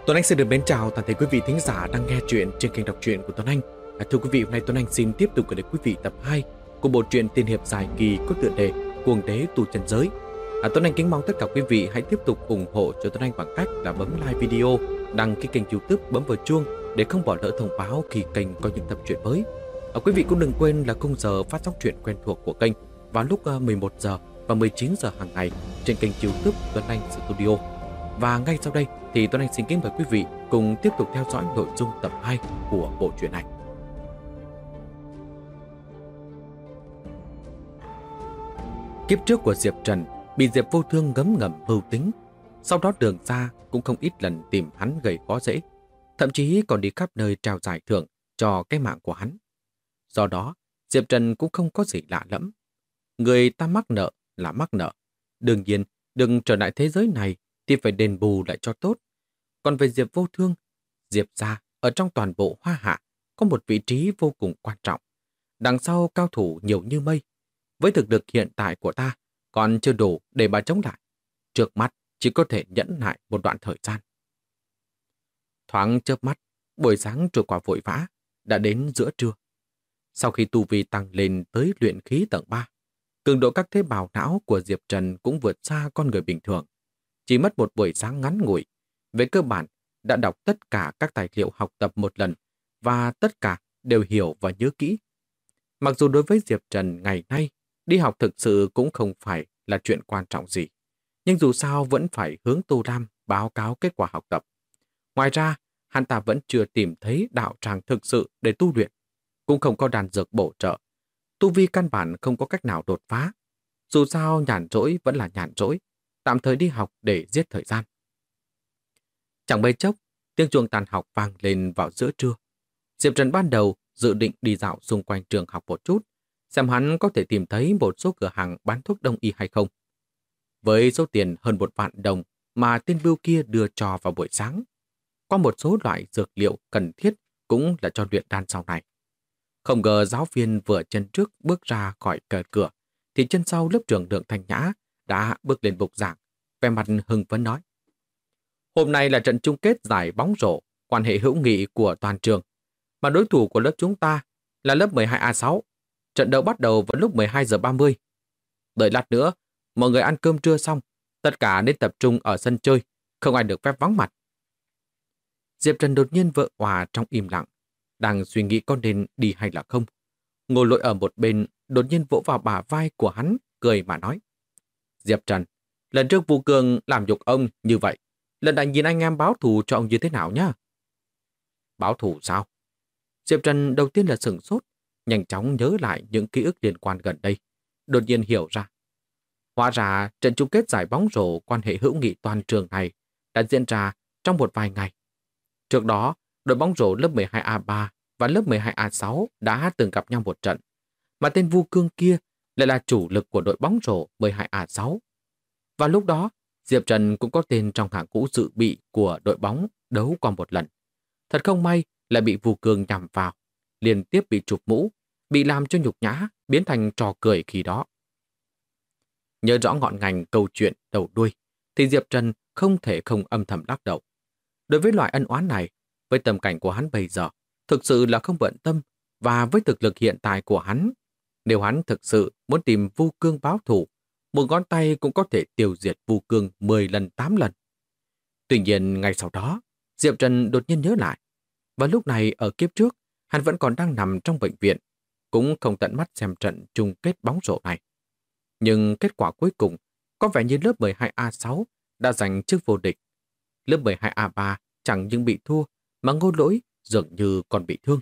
Tuấn Anh xin được mến chào toàn thể quý vị thính giả đang nghe chuyện trên kênh đọc truyện của Tuấn Anh. Thưa quý vị, hôm nay Tuấn Anh xin tiếp tục gửi đến quý vị tập 2 của bộ truyện tiên hiệp dài kỳ có tựa đề Cuồng Đế Tu Chân Giới. Tuấn Anh kính mong tất cả quý vị hãy tiếp tục ủng hộ cho Tuấn Anh bằng cách là bấm like video, đăng ký kênh YouTube, bấm vào chuông để không bỏ lỡ thông báo khi kênh có những tập truyện mới. Quý vị cũng đừng quên là khung giờ phát sóng truyện quen thuộc của kênh vào lúc 11 giờ và 19 giờ hàng ngày trên kênh YouTube Tuấn Anh Studio. Và ngay sau đây thì Tuấn Anh xin kính mời quý vị cùng tiếp tục theo dõi nội dung tập 2 của bộ truyện này. Kiếp trước của Diệp Trần bị Diệp Vô Thương ngấm ngầm mưu tính, sau đó Đường Ra cũng không ít lần tìm hắn gây khó dễ, thậm chí còn đi khắp nơi trao giải thưởng cho cái mạng của hắn. Do đó, Diệp Trần cũng không có gì lạ lẫm. Người ta mắc nợ là mắc nợ, đương nhiên đừng trở lại thế giới này thì phải đền bù lại cho tốt. Còn về Diệp Vô Thương, Diệp gia ở trong toàn bộ Hoa Hạ có một vị trí vô cùng quan trọng. Đằng sau cao thủ nhiều như mây. Với thực lực hiện tại của ta còn chưa đủ để bà chống lại. Trước mắt chỉ có thể nhẫn nại một đoạn thời gian. Thoáng chớp mắt, buổi sáng trôi qua vội vã, đã đến giữa trưa. Sau khi tu vi tăng lên tới luyện khí tầng 3, cường độ các tế bào não của Diệp Trần cũng vượt xa con người bình thường. Chỉ mất một buổi sáng ngắn ngủi, về cơ bản đã đọc tất cả các tài liệu học tập một lần và tất cả đều hiểu và nhớ kỹ. Mặc dù đối với Diệp Trần ngày nay, đi học thực sự cũng không phải là chuyện quan trọng gì, nhưng dù sao vẫn phải hướng Tô Lam báo cáo kết quả học tập. Ngoài ra, hắn ta vẫn chưa tìm thấy đạo tràng thực sự để tu luyện, cũng không có đan dược bổ trợ. Tu vi căn bản không có cách nào đột phá. Dù sao nhàn rỗi vẫn là nhàn rỗi, tạm thời đi học để giết thời gian. Chẳng mấy chốc, tiếng chuông tan học vang lên vào giữa trưa. Diệp Trần ban đầu dự định đi dạo xung quanh trường học một chút, xem hắn có thể tìm thấy một số cửa hàng bán thuốc đông y hay không. Với số tiền hơn 1 vạn đồng mà tên bưu kia đưa cho vào buổi sáng, có một số loại dược liệu cần thiết cũng là cho luyện đan sau này. Không ngờ giáo viên vừa chân trước bước ra khỏi cửa, thì chân sau lớp trưởng Đường Thanh Nhã đã bước lên bục giảng, vẻ mặt hưng phấn nói: Hôm nay là trận chung kết giải bóng rổ, quan hệ hữu nghị của toàn trường, mà đối thủ của lớp chúng ta là lớp 12A6. Trận đấu bắt đầu vào lúc 12 giờ 30. Đợi lát nữa, mọi người ăn cơm trưa xong, tất cả nên tập trung ở sân chơi, không ai được phép vắng mặt. Diệp Trần đột nhiên vỡ òa trong im lặng, đang suy nghĩ có nên đi hay là không. Ngồi lội ở một bên, đột nhiên vỗ vào bả vai của hắn, cười mà nói: Diệp Trần, lần trước Vu Cương làm nhục ông như vậy, lần này nhìn anh em báo thù cho ông như thế nào nhá? Báo thù sao? Diệp Trần đầu tiên là sửng sốt, nhanh chóng nhớ lại những ký ức liên quan gần đây, đột nhiên hiểu ra. Hóa ra trận chung kết giải bóng rổ quan hệ hữu nghị toàn trường này đã diễn ra trong một vài ngày. Trước đó, đội bóng rổ lớp 12A3 và lớp 12A6 đã từng gặp nhau một trận, mà tên Vu Cương kia lại là chủ lực của đội bóng rổ 12A6. Và lúc đó, Diệp Trần cũng có tên trong hàng ngũ dự bị của đội bóng đấu qua một lần. Thật không may lại bị Vu Cương nhằm vào, liên tiếp bị chụp mũ, bị làm cho nhục nhã, biến thành trò cười khi đó. Nhớ rõ ngọn ngành câu chuyện đầu đuôi, thì Diệp Trần không thể không âm thầm lắc đầu. Đối với loại ân oán này, với tầm cảnh của hắn bây giờ, thực sự là không bận tâm, và với thực lực hiện tại của hắn, nếu hắn thực sự muốn tìm Vu Cương báo thù, một ngón tay cũng có thể tiêu diệt Vu Cương 10 lần 8 lần. Tuy nhiên, ngay sau đó, Diệp Trần đột nhiên nhớ lại, và lúc này ở kiếp trước, hắn vẫn còn đang nằm trong bệnh viện, cũng không tận mắt xem trận chung kết bóng rổ này. Nhưng kết quả cuối cùng, có vẻ như lớp 12A6 đã giành chức vô địch. Lớp 12A3 chẳng những bị thua, mà Ngô Lỗi dường như còn bị thương.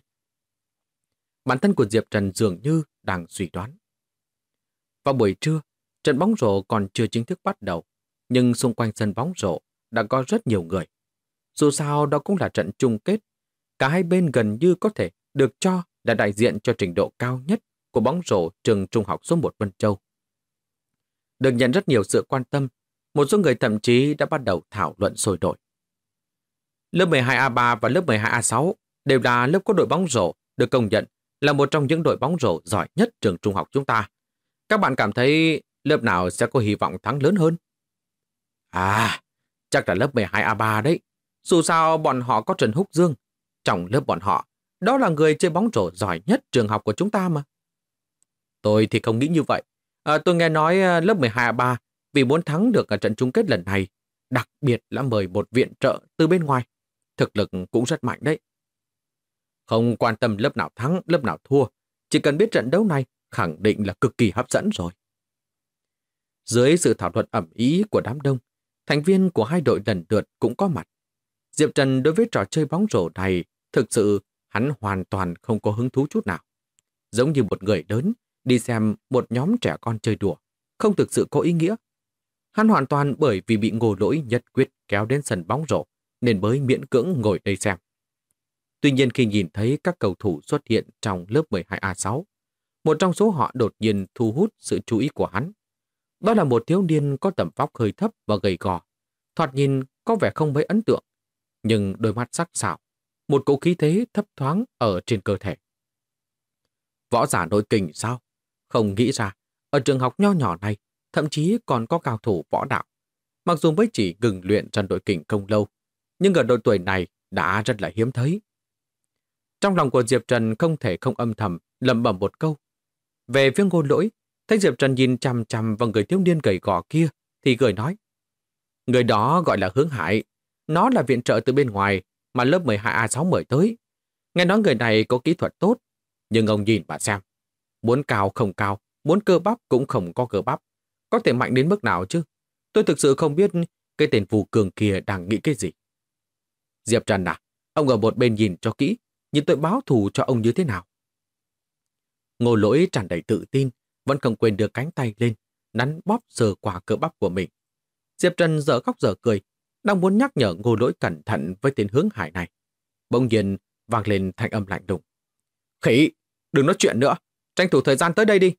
Bản thân của Diệp Trần dường như đang suy đoán. Vào buổi trưa, trận bóng rổ còn chưa chính thức bắt đầu, nhưng xung quanh sân bóng rổ đã có rất nhiều người. Dù sao đó cũng là trận chung kết, cả hai bên gần như có thể được cho là đại diện cho trình độ cao nhất của bóng rổ trường trung học số 1 Vân Châu. Được nhận rất nhiều sự quan tâm, một số người thậm chí đã bắt đầu thảo luận sôi nổi. Lớp 12A3 và lớp 12A6 đều là lớp có đội bóng rổ được công nhận là một trong những đội bóng rổ giỏi nhất trường trung học chúng ta. Các bạn cảm thấy lớp nào sẽ có hy vọng thắng lớn hơn? À, chắc là lớp 12A3 đấy. Dù sao bọn họ có Trần Húc Dương. Trong lớp bọn họ, đó là người chơi bóng rổ giỏi nhất trường học của chúng ta mà. Tôi thì không nghĩ như vậy. Tôi nghe nói lớp 12A3 vì muốn thắng được ở trận chung kết lần này, đặc biệt là mời một viện trợ từ bên ngoài. Thực lực cũng rất mạnh đấy. Không quan tâm lớp nào thắng, lớp nào thua, chỉ cần biết trận đấu này khẳng định là cực kỳ hấp dẫn rồi. Dưới sự thảo luận ầm ĩ của đám đông, thành viên của hai đội lần lượt cũng có mặt. Diệp Trần đối với trò chơi bóng rổ này, thực sự hắn hoàn toàn không có hứng thú chút nào. Giống như một người lớn đi xem một nhóm trẻ con chơi đùa, không thực sự có ý nghĩa. Hắn hoàn toàn bởi vì bị Ngô Lỗi nhất quyết kéo đến sân bóng rổ, nên mới miễn cưỡng ngồi đây xem. Tuy nhiên khi nhìn thấy các cầu thủ xuất hiện trong lớp 12A6, một trong số họ đột nhiên thu hút sự chú ý của hắn. Đó là một thiếu niên có tầm vóc hơi thấp và gầy gò, thoạt nhìn có vẻ không mấy ấn tượng, nhưng đôi mắt sắc sảo, một cỗ khí thế thấp thoáng ở trên cơ thể. Võ giả nội kình sao? Không nghĩ ra, ở trường học nho nhỏ này, thậm chí còn có cao thủ võ đạo. Mặc dù mới chỉ ngừng luyện trong đội kình không lâu, nhưng ở độ tuổi này đã rất là hiếm thấy. Trong lòng của Diệp Trần không thể không âm thầm lẩm bẩm một câu. Về phía Ngô Lỗi, thấy Diệp Trần nhìn chằm chằm vào người thiếu niên gầy gò kia, thì cười nói. Người đó gọi là Hướng Hải. Nó là viện trợ từ bên ngoài mà lớp 12A6 mời tới. Nghe nói người này có kỹ thuật tốt, nhưng ông nhìn mà xem. Muốn cao không cao, muốn cơ bắp cũng không có cơ bắp. Có thể mạnh đến mức nào chứ? Tôi thực sự không biết cái tên phù cường kia đang nghĩ cái gì. Diệp Trần à, ông ở một bên nhìn cho kỹ, nhìn tôi báo thù cho ông như thế nào. Ngô Lỗi tràn đầy tự tin, vẫn không quên đưa cánh tay lên, nắn bóp sờ qua cơ bắp của mình. Diệp Trần dở khóc dở cười, đang muốn nhắc nhở Ngô Lỗi cẩn thận với tên Hướng Hải này. Bỗng nhiên vang lên thanh âm lạnh lùng. Khỉ, đừng nói chuyện nữa, tranh thủ thời gian tới đây đi.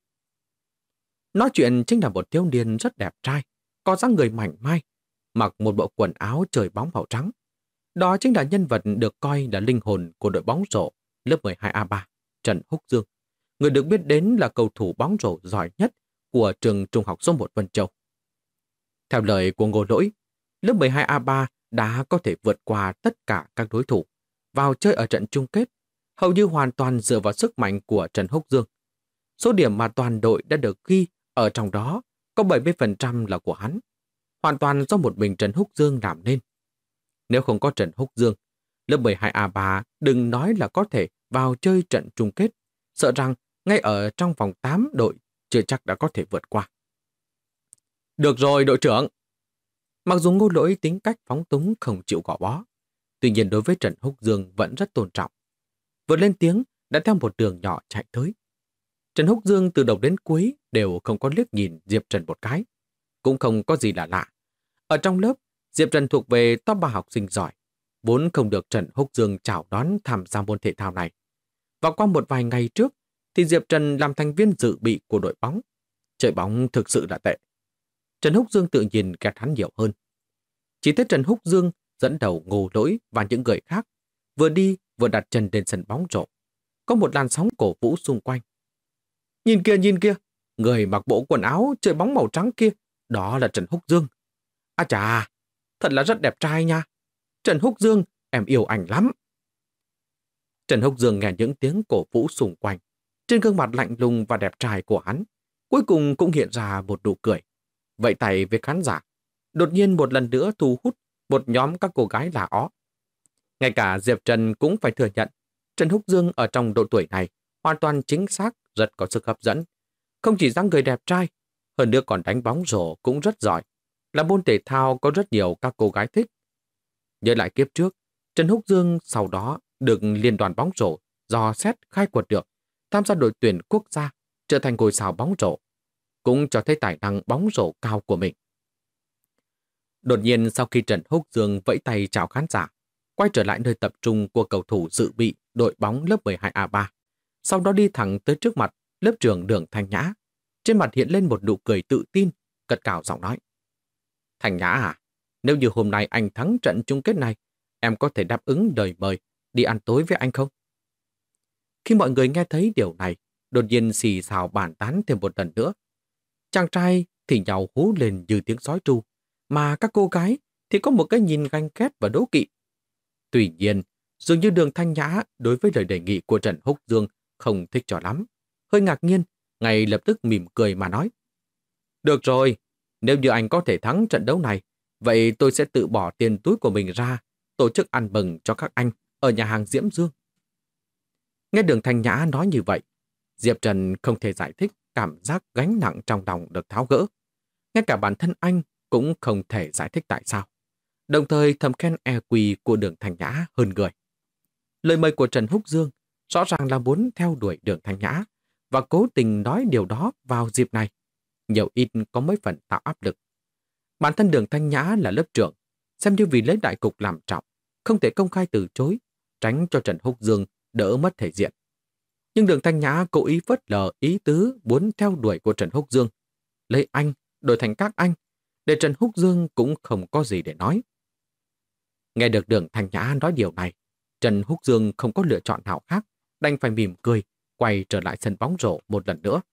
Nói chuyện chính là một thiếu niên rất đẹp trai, có dáng người mảnh mai, mặc một bộ quần áo chơi bóng màu trắng. Đó chính là nhân vật được coi là linh hồn của đội bóng rổ lớp 12A3, Trần Húc Dương, người được biết đến là cầu thủ bóng rổ giỏi nhất của trường trung học số 1 Vân Châu. Theo lời của Ngô Lỗi, lớp 12A3 đã có thể vượt qua tất cả các đối thủ vào chơi ở trận chung kết, hầu như hoàn toàn dựa vào sức mạnh của Trần Húc Dương. Số điểm mà toàn đội đã được ghi ở trong đó có 70% là của hắn, hoàn toàn do một mình Trần Húc Dương làm nên. Nếu không có Trần Húc Dương, lớp 12A3 đừng nói là có thể vào chơi trận chung kết, sợ rằng ngay ở trong vòng 8 đội chưa chắc đã có thể vượt qua. Được rồi đội trưởng! Mặc dù Ngô Lỗi tính cách phóng túng không chịu gò bó, tuy nhiên đối với Trần Húc Dương vẫn rất tôn trọng. Vừa lên tiếng đã theo một đường nhỏ chạy tới. Trần Húc Dương từ đầu đến cuối đều không có liếc nhìn Diệp Trần một cái. Cũng không có gì là lạ. Ở trong lớp, Diệp Trần thuộc về top 3 học sinh giỏi, vốn không được Trần Húc Dương chào đón tham gia môn thể thao này. Và qua một vài ngày trước, thì Diệp Trần làm thành viên dự bị của đội bóng. Chơi bóng thực sự là tệ. Trần Húc Dương tự nhiên ghét hắn nhiều hơn. Chỉ thấy Trần Húc Dương dẫn đầu Ngô Lỗi và những người khác, vừa đi vừa đặt chân lên sân bóng rổ. Có một làn sóng cổ vũ xung quanh. Nhìn kia, người mặc bộ quần áo chơi bóng màu trắng kia, đó là Trần Húc Dương. À chà, thật là rất đẹp trai nha. Trần Húc Dương, em yêu anh lắm. Trần Húc Dương nghe những tiếng cổ vũ xung quanh. Trên gương mặt lạnh lùng và đẹp trai của hắn, cuối cùng cũng hiện ra một nụ cười. Vẫy tay với khán giả, đột nhiên một lần nữa thu hút một nhóm các cô gái là ó. Ngay cả Diệp Trần cũng phải thừa nhận, Trần Húc Dương ở trong độ tuổi này hoàn toàn chính xác rất có sức hấp dẫn. Không chỉ dáng người đẹp trai, hơn nữa còn đánh bóng rổ cũng rất giỏi. Là môn thể thao có rất nhiều các cô gái thích. Nhớ lại kiếp trước, Trần Húc Dương sau đó được liên đoàn bóng rổ dò xét khai quật được, tham gia đội tuyển quốc gia, trở thành ngôi sao bóng rổ, cũng cho thấy tài năng bóng rổ cao của mình. Đột nhiên sau khi Trần Húc Dương vẫy tay chào khán giả, quay trở lại nơi tập trung của cầu thủ dự bị đội bóng lớp 12A3, sau đó đi thẳng tới trước mặt lớp trưởng Đường Thanh Nhã. Trên mặt hiện lên một nụ cười tự tin, cất cao giọng nói. Thanh Nhã à, nếu như hôm nay anh thắng trận chung kết này, em có thể đáp ứng lời mời đi ăn tối với anh không? Khi mọi người nghe thấy điều này, đột nhiên xì xào bàn tán thêm một lần nữa. Chàng trai thì nhào hú lên như tiếng sói tru, mà các cô gái thì có một cái nhìn ganh ghét và đố kỵ. Tuy nhiên, dường như Đường Thanh Nhã đối với lời đề nghị của Trần Húc Dương không thích cho lắm. Hơi ngạc nhiên, ngay lập tức mỉm cười mà nói. Được rồi, nếu như anh có thể thắng trận đấu này, vậy tôi sẽ tự bỏ tiền túi của mình ra, tổ chức ăn mừng cho các anh ở nhà hàng Diễm Dương. Nghe Đường Thanh Nhã nói như vậy, Diệp Trần không thể giải thích cảm giác gánh nặng trong lòng được tháo gỡ. Ngay cả bản thân anh cũng không thể giải thích tại sao. Đồng thời thầm khen EQ của Đường Thanh Nhã hơn người. Lời mời của Trần Húc Dương rõ ràng là muốn theo đuổi Đường Thanh Nhã và cố tình nói điều đó vào dịp này. Nhiều ít có mấy phần tạo áp lực. Bản thân Đường Thanh Nhã là lớp trưởng, xem như vì lấy đại cục làm trọng, không thể công khai từ chối, tránh cho Trần Húc Dương đỡ mất thể diện. Nhưng Đường Thanh Nhã cố ý phớt lờ ý tứ muốn theo đuổi của Trần Húc Dương, lấy anh đổi thành các anh, để Trần Húc Dương cũng không có gì để nói. Nghe được Đường Thanh Nhã nói điều này, Trần Húc Dương không có lựa chọn nào khác, đành phải mỉm cười, quay trở lại sân bóng rổ một lần nữa.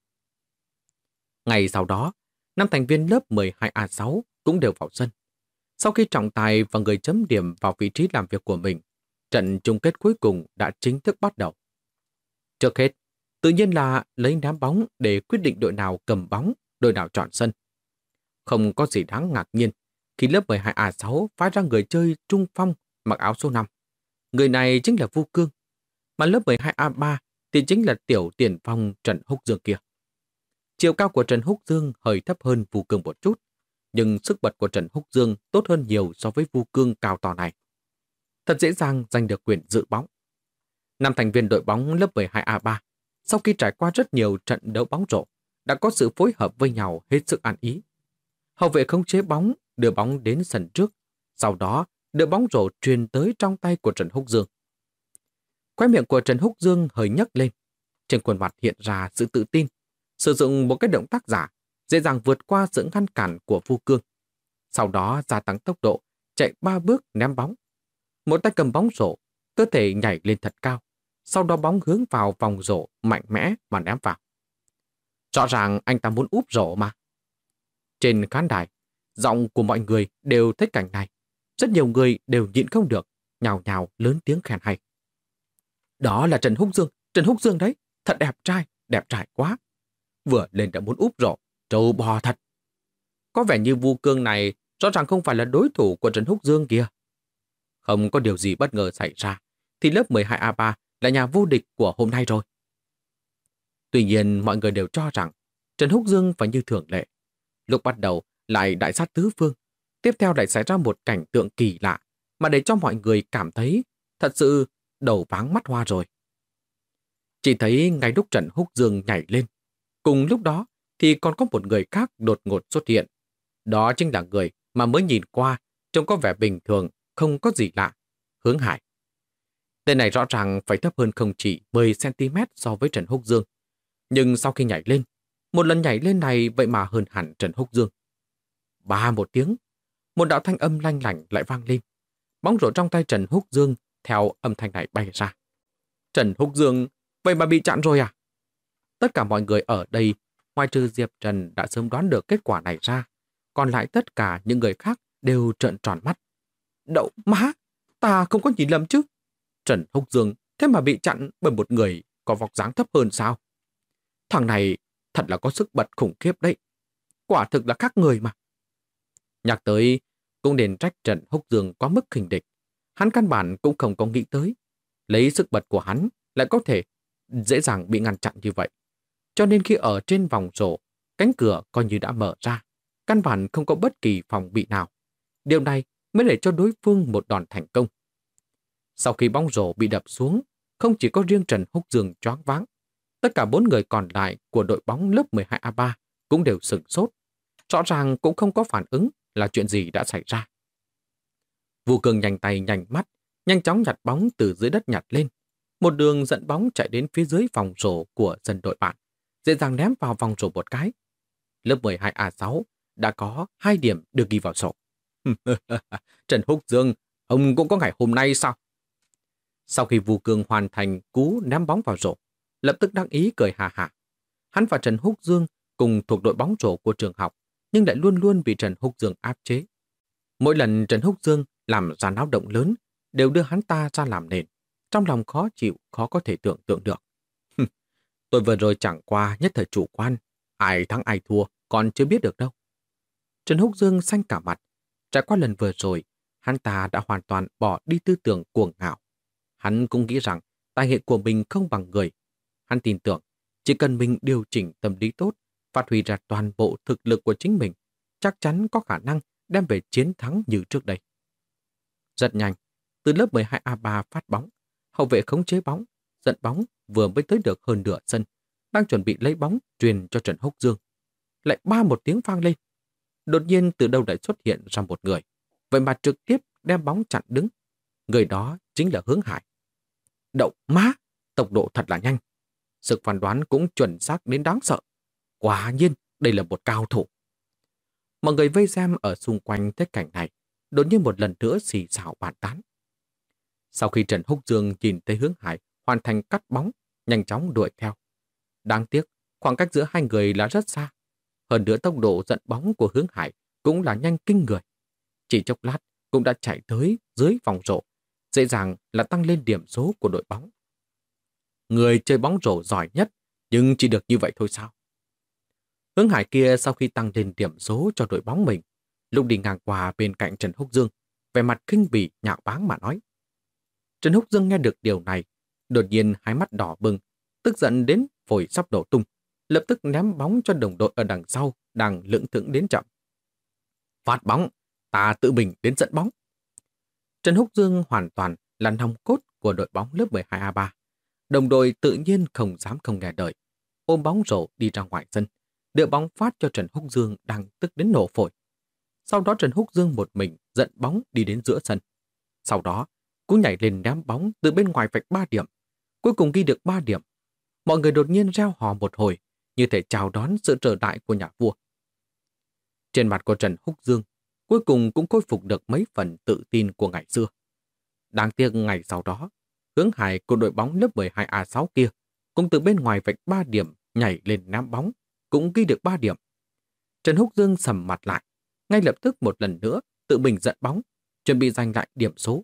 Ngày sau đó, 5 thành viên lớp 12A6 cũng đều vào sân. Sau khi trọng tài và người chấm điểm vào vị trí làm việc của mình, trận chung kết cuối cùng đã chính thức bắt đầu. Trước hết, tự nhiên là lấy ném bóng để quyết định đội nào cầm bóng, đội nào chọn sân. Không có gì đáng ngạc nhiên khi lớp 12A6 phái ra người chơi trung phong mặc áo số 5. Người này chính là Vu Cương, mà lớp 12A3 thì chính là tiểu tiền phong Trần Húc Dương kia. Chiều cao của Trần Húc Dương hơi thấp hơn Vu Cương một chút, nhưng sức bật của Trần Húc Dương tốt hơn nhiều so với Vu Cương cao to này. Thật dễ dàng giành được quyền giữ bóng. 5 thành viên đội bóng lớp 12A3, sau khi trải qua rất nhiều trận đấu bóng rổ, đã có sự phối hợp với nhau hết sức ăn ý. Hậu vệ khống chế bóng, đưa bóng đến sân trước, sau đó đưa bóng rổ truyền tới trong tay của Trần Húc Dương. Khóe miệng của Trần Húc Dương hơi nhấc lên, trên khuôn mặt hiện ra sự tự tin, sử dụng một cái động tác giả, dễ dàng vượt qua sự ngăn cản của Vu Cương. Sau đó gia tăng tốc độ, chạy 3 bước ném bóng. Một tay cầm bóng rổ, cơ thể nhảy lên thật cao, sau đó bóng hướng vào vòng rổ mạnh mẽ mà ném vào. Rõ ràng anh ta muốn úp rổ mà. Trên khán đài, giọng của mọi người đều thấy cảnh này. Rất nhiều người đều nhịn không được, nhào nhào lớn tiếng khen hay. Đó là Trần Húc Dương đấy, thật đẹp trai quá. Vừa lên đã muốn úp rổ, trâu bò thật. Có vẻ như Vu Cương này rõ ràng không phải là đối thủ của Trần Húc Dương kìa. Không có điều gì bất ngờ xảy ra, thì lớp 12A3 là nhà vô địch của hôm nay rồi. Tuy nhiên mọi người đều cho rằng Trần Húc Dương phải như thường lệ. Lúc bắt đầu lại đại sát tứ phương, tiếp theo lại xảy ra một cảnh tượng kỳ lạ mà để cho mọi người cảm thấy thật sự đầu váng mắt hoa rồi. Chỉ thấy ngay lúc Trần Húc Dương nhảy lên, cùng lúc đó thì còn có một người khác đột ngột xuất hiện. Đó chính là người mà mới nhìn qua trông có vẻ bình thường, không có gì lạ, Hướng Hải. Tên này rõ ràng phải thấp hơn không chỉ 10cm so với Trần Húc Dương. Nhưng sau khi nhảy lên, một lần nhảy lên này vậy mà hơn hẳn Trần Húc Dương. Ba một tiếng, một đạo thanh âm lanh lảnh lại vang lên. Bóng rổ trong tay Trần Húc Dương theo âm thanh này bay ra. Trần Húc Dương, vậy mà bị chặn rồi à? Tất cả mọi người ở đây, ngoài trừ Diệp Trần đã sớm đoán được kết quả này ra, còn lại tất cả những người khác đều trợn tròn mắt. Đậu má, ta không có nhìn lầm chứ? Trần Húc Dương thế mà bị chặn bởi một người có vóc dáng thấp hơn sao? Thằng này thật là có sức bật khủng khiếp đấy. Quả thực là khác người mà. Nhắc tới, cũng nên trách Trần Húc Dương quá mức khinh địch. Hắn căn bản cũng không có nghĩ tới. Lấy sức bật của hắn lại có thể dễ dàng bị ngăn chặn như vậy. Cho nên khi ở trên vòng rổ, cánh cửa coi như đã mở ra. Căn bản không có bất kỳ phòng bị nào. Điều này mới để cho đối phương một đòn thành công. Sau khi bóng rổ bị đập xuống, không chỉ có riêng Trần Húc Dương choáng váng, tất cả 4 người còn lại của đội bóng lớp 12A3 cũng đều sửng sốt. Rõ ràng cũng không có phản ứng là chuyện gì đã xảy ra. Vu Cương nhanh tay nhanh mắt, nhanh chóng nhặt bóng từ dưới đất nhặt lên. Một đường dẫn bóng chạy đến phía dưới vòng rổ của dân đội bạn, dễ dàng ném vào vòng rổ một cái. Lớp 12A6 đã có 2 điểm được ghi vào sổ. Trần Húc Dương, ông cũng có ngày hôm nay sao? Sau khi Vu Cương hoàn thành cú ném bóng vào rổ, lập tức đắc ý cười hà hà. Hắn và Trần Húc Dương cùng thuộc đội bóng rổ của trường học, nhưng lại luôn luôn bị Trần Húc Dương áp chế. Mỗi lần Trần Húc Dương làm ra náo động lớn, đều đưa hắn ta ra làm nền. Trong lòng khó chịu, khó có thể tưởng tượng được. Tôi vừa rồi chẳng qua nhất thời chủ quan, ai thắng ai thua còn chưa biết được đâu. Trần Húc Dương xanh cả mặt. Trải qua lần vừa rồi, hắn ta đã hoàn toàn bỏ đi tư tưởng cuồng ngạo. Hắn cũng nghĩ rằng tài nghệ của mình không bằng người. Hắn tin tưởng, chỉ cần mình điều chỉnh tâm lý tốt, phát huy ra toàn bộ thực lực của chính mình, chắc chắn có khả năng đem về chiến thắng như trước đây. Rất nhanh, từ lớp 12A3 phát bóng, hậu vệ khống chế bóng, dẫn bóng vừa mới tới được hơn nửa sân, đang chuẩn bị lấy bóng truyền cho Trần Húc Dương. Lại ba một tiếng vang lên. Đột nhiên từ đâu lại xuất hiện ra một người, vậy mà trực tiếp đem bóng chặn đứng. Người đó chính là Hướng Hải. Đậu má, tốc độ thật là nhanh. Sự phán đoán cũng chuẩn xác đến đáng sợ. Quả nhiên, đây là một cao thủ. Mọi người vây xem ở xung quanh thấy cảnh này, đột nhiên một lần nữa xì xào bàn tán. Sau khi Trần Húc Dương nhìn thấy Hướng Hải hoàn thành cắt bóng, nhanh chóng đuổi theo. Đáng tiếc, khoảng cách giữa hai người là rất xa. Hơn nữa tốc độ dẫn bóng của Hướng Hải cũng là nhanh kinh người. Chỉ chốc lát cũng đã chạy tới dưới vòng rổ, dễ dàng là tăng lên điểm số của đội bóng. Người chơi bóng rổ giỏi nhất, nhưng chỉ được như vậy thôi sao? Hướng Hải kia sau khi tăng lên điểm số cho đội bóng mình, lúc đi ngang qua bên cạnh Trần Húc Dương, vẻ mặt khinh bỉ nhạo báng mà nói. Trần Húc Dương nghe được điều này, đột nhiên hai mắt đỏ bừng, tức giận đến phổi sắp đổ tung, lập tức ném bóng cho đồng đội ở đằng sau đang lững thững đến chậm. Phát bóng, ta tự mình đến dẫn bóng. Trần Húc Dương hoàn toàn là nòng cốt của đội bóng lớp 12A3. Đồng đội tự nhiên không dám không nghe lời, ôm bóng rổ đi ra ngoài sân, đưa bóng phát cho Trần Húc Dương đang tức đến nổ phổi. Sau đó Trần Húc Dương một mình dẫn bóng đi đến giữa sân. Sau đó, cũng nhảy lên ném bóng từ bên ngoài vạch 3 điểm. Cuối cùng ghi được 3 điểm. Mọi người đột nhiên reo hò một hồi, như thể chào đón sự trở lại của nhà vua. Trên mặt của Trần Húc Dương, cuối cùng cũng khôi phục được mấy phần tự tin của ngày xưa. Đáng tiếc ngày sau đó, Hướng Hải của đội bóng lớp 12A6 kia cũng từ bên ngoài vạch 3 điểm nhảy lên ném bóng, cũng ghi được 3 điểm. Trần Húc Dương sầm mặt lại, ngay lập tức một lần nữa tự mình dẫn bóng, chuẩn bị giành lại điểm số.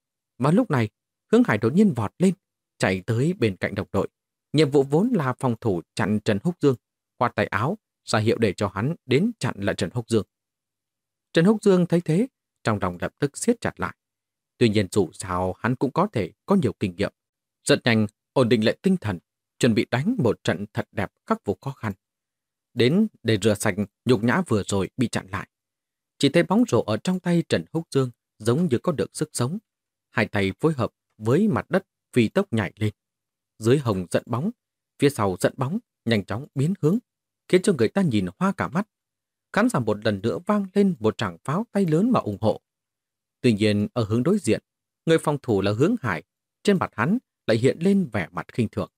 Và lúc này, Hướng Hải đột nhiên vọt lên, chạy tới bên cạnh đồng đội. Nhiệm vụ vốn là phòng thủ chặn Trần Húc Dương, khoát tay áo, ra hiệu để cho hắn đến chặn lại Trần Húc Dương. Trần Húc Dương thấy thế, trong lòng lập tức siết chặt lại. Tuy nhiên dù sao hắn cũng có thể có nhiều kinh nghiệm. Rất nhanh, ổn định lại tinh thần, chuẩn bị đánh một trận thật đẹp khắc phục khó khăn. Đến để rửa sạch nhục nhã vừa rồi bị chặn lại. Chỉ thấy bóng rổ ở trong tay Trần Húc Dương giống như có được sức sống. Hai tay phối hợp với mặt đất phi tốc nhảy lên. Dưới hồng dẫn bóng, phía sau dẫn bóng nhanh chóng biến hướng, khiến cho người ta nhìn hoa cả mắt. Khán giả một lần nữa vang lên một tràng pháo tay lớn mà ủng hộ. Tuy nhiên ở hướng đối diện, người phòng thủ là Hướng Hải, trên mặt hắn lại hiện lên vẻ mặt khinh thường.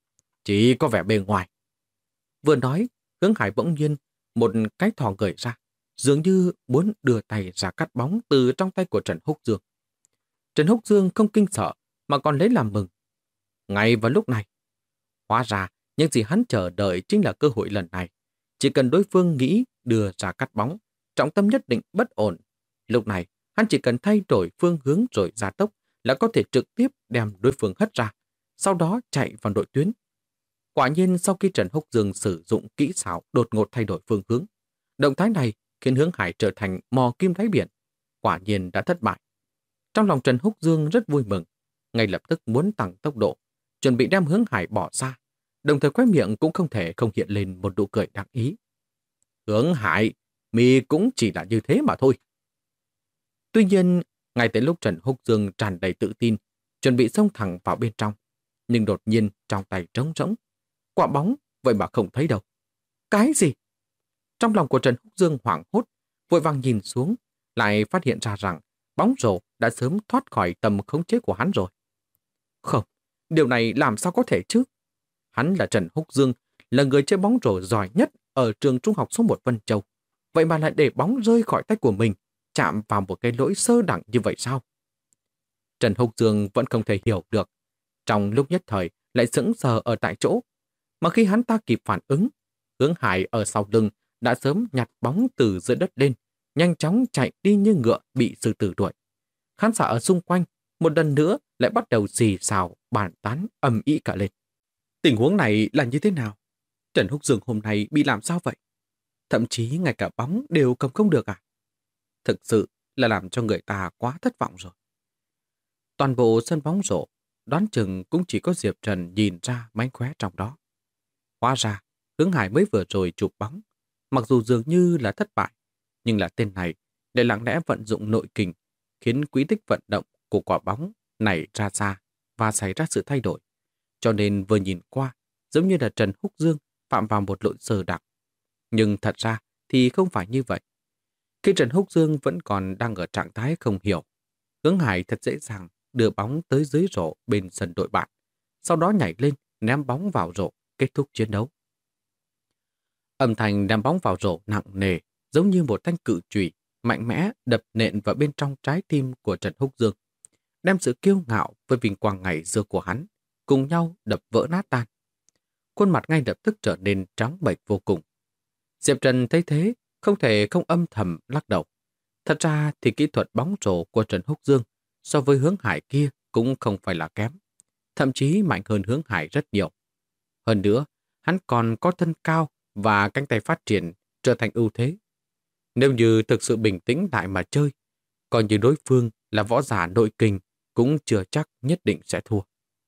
Chỉ có vẻ bề ngoài. Vừa nói, Hướng Hải bỗng nhiên một cái thò người ra, dường như muốn đưa tay ra cắt bóng từ trong tay của Trần Húc Dương. Trần Húc Dương không kinh sợ mà còn lấy làm mừng. Ngay vào lúc này, hóa ra những gì hắn chờ đợi chính là cơ hội lần này. Chỉ cần đối phương nghĩ đưa ra cắt bóng, trọng tâm nhất định bất ổn. Lúc này, hắn chỉ cần thay đổi phương hướng rồi gia tốc là có thể trực tiếp đem đối phương hất ra, sau đó chạy vào đội tuyến. Quả nhiên sau khi Trần Húc Dương sử dụng kỹ xảo đột ngột thay đổi phương hướng, động thái này khiến Hướng Hải trở thành mò kim đáy biển. Quả nhiên đã thất bại. Trong lòng Trần Húc Dương rất vui mừng, ngay lập tức muốn tăng tốc độ, chuẩn bị đem Hướng Hải bỏ xa, đồng thời khóe miệng cũng không thể không hiện lên một nụ cười đáng ý. Hướng Hải, mi cũng chỉ là như thế mà thôi. Tuy nhiên, ngay tới lúc Trần Húc Dương tràn đầy tự tin, chuẩn bị xông thẳng vào bên trong, nhưng đột nhiên trong tay trống rỗng. Quả bóng vậy mà không thấy đâu. Cái gì? Trong lòng của Trần Húc Dương hoảng hốt, vội vàng nhìn xuống, lại phát hiện ra rằng bóng rổ đã sớm thoát khỏi tầm khống chế của hắn rồi. Không, điều này làm sao có thể chứ? Hắn là Trần Húc Dương, là người chơi bóng rổ giỏi nhất ở trường trung học số 1 Vân Châu. Vậy mà lại để bóng rơi khỏi tay của mình, chạm vào một cái lỗi sơ đẳng như vậy sao? Trần Húc Dương vẫn không thể hiểu được. Trong lúc nhất thời lại sững sờ ở tại chỗ. Mà khi hắn ta kịp phản ứng, Hướng Hải ở sau lưng đã sớm nhặt bóng từ dưới đất lên, nhanh chóng chạy đi như ngựa bị sư tử đuổi. Khán giả ở xung quanh một lần nữa lại bắt đầu xì xào, bàn tán, ầm ĩ cả lên. Tình huống này là như thế nào? Trần Húc Dương hôm nay bị làm sao vậy? Thậm chí ngay cả bóng đều cầm không được à? Thực sự là làm cho người ta quá thất vọng rồi. Toàn bộ sân bóng rổ, đoán chừng cũng chỉ có Diệp Trần nhìn ra mánh khóe trong đó. Hóa ra, Hướng Hải mới vừa rồi chụp bóng, mặc dù dường như là thất bại, nhưng là tên này để lặng lẽ vận dụng nội kình, khiến quỹ tích vận động của quả bóng nảy ra xa và xảy ra sự thay đổi. Cho nên vừa nhìn qua, giống như là Trần Húc Dương phạm vào một lỗi sơ đẳng. Nhưng thật ra thì không phải như vậy. Khi Trần Húc Dương vẫn còn đang ở trạng thái không hiểu, Hướng Hải thật dễ dàng đưa bóng tới dưới rổ bên sân đội bạn, sau đó nhảy lên ném bóng vào rổ, kết thúc chiến đấu. Âm thanh ném bóng vào rổ nặng nề, giống như một thanh cự chùy mạnh mẽ đập nện vào bên trong trái tim của Trần Húc Dương, đem sự kiêu ngạo với vinh quang ngày xưa của hắn cùng nhau đập vỡ nát tan. Khuôn mặt ngay lập tức trở nên trắng bệch vô cùng. Diệp Trần thấy thế, không thể không âm thầm lắc đầu. Thật ra thì kỹ thuật bóng rổ của Trần Húc Dương so với Hướng Hải kia cũng không phải là kém, thậm chí mạnh hơn Hướng Hải rất nhiều. Hơn nữa, hắn còn có thân cao và cánh tay phát triển trở thành ưu thế. Nếu như thực sự bình tĩnh lại mà chơi, coi như đối phương là võ giả nội kình cũng chưa chắc nhất định sẽ thua.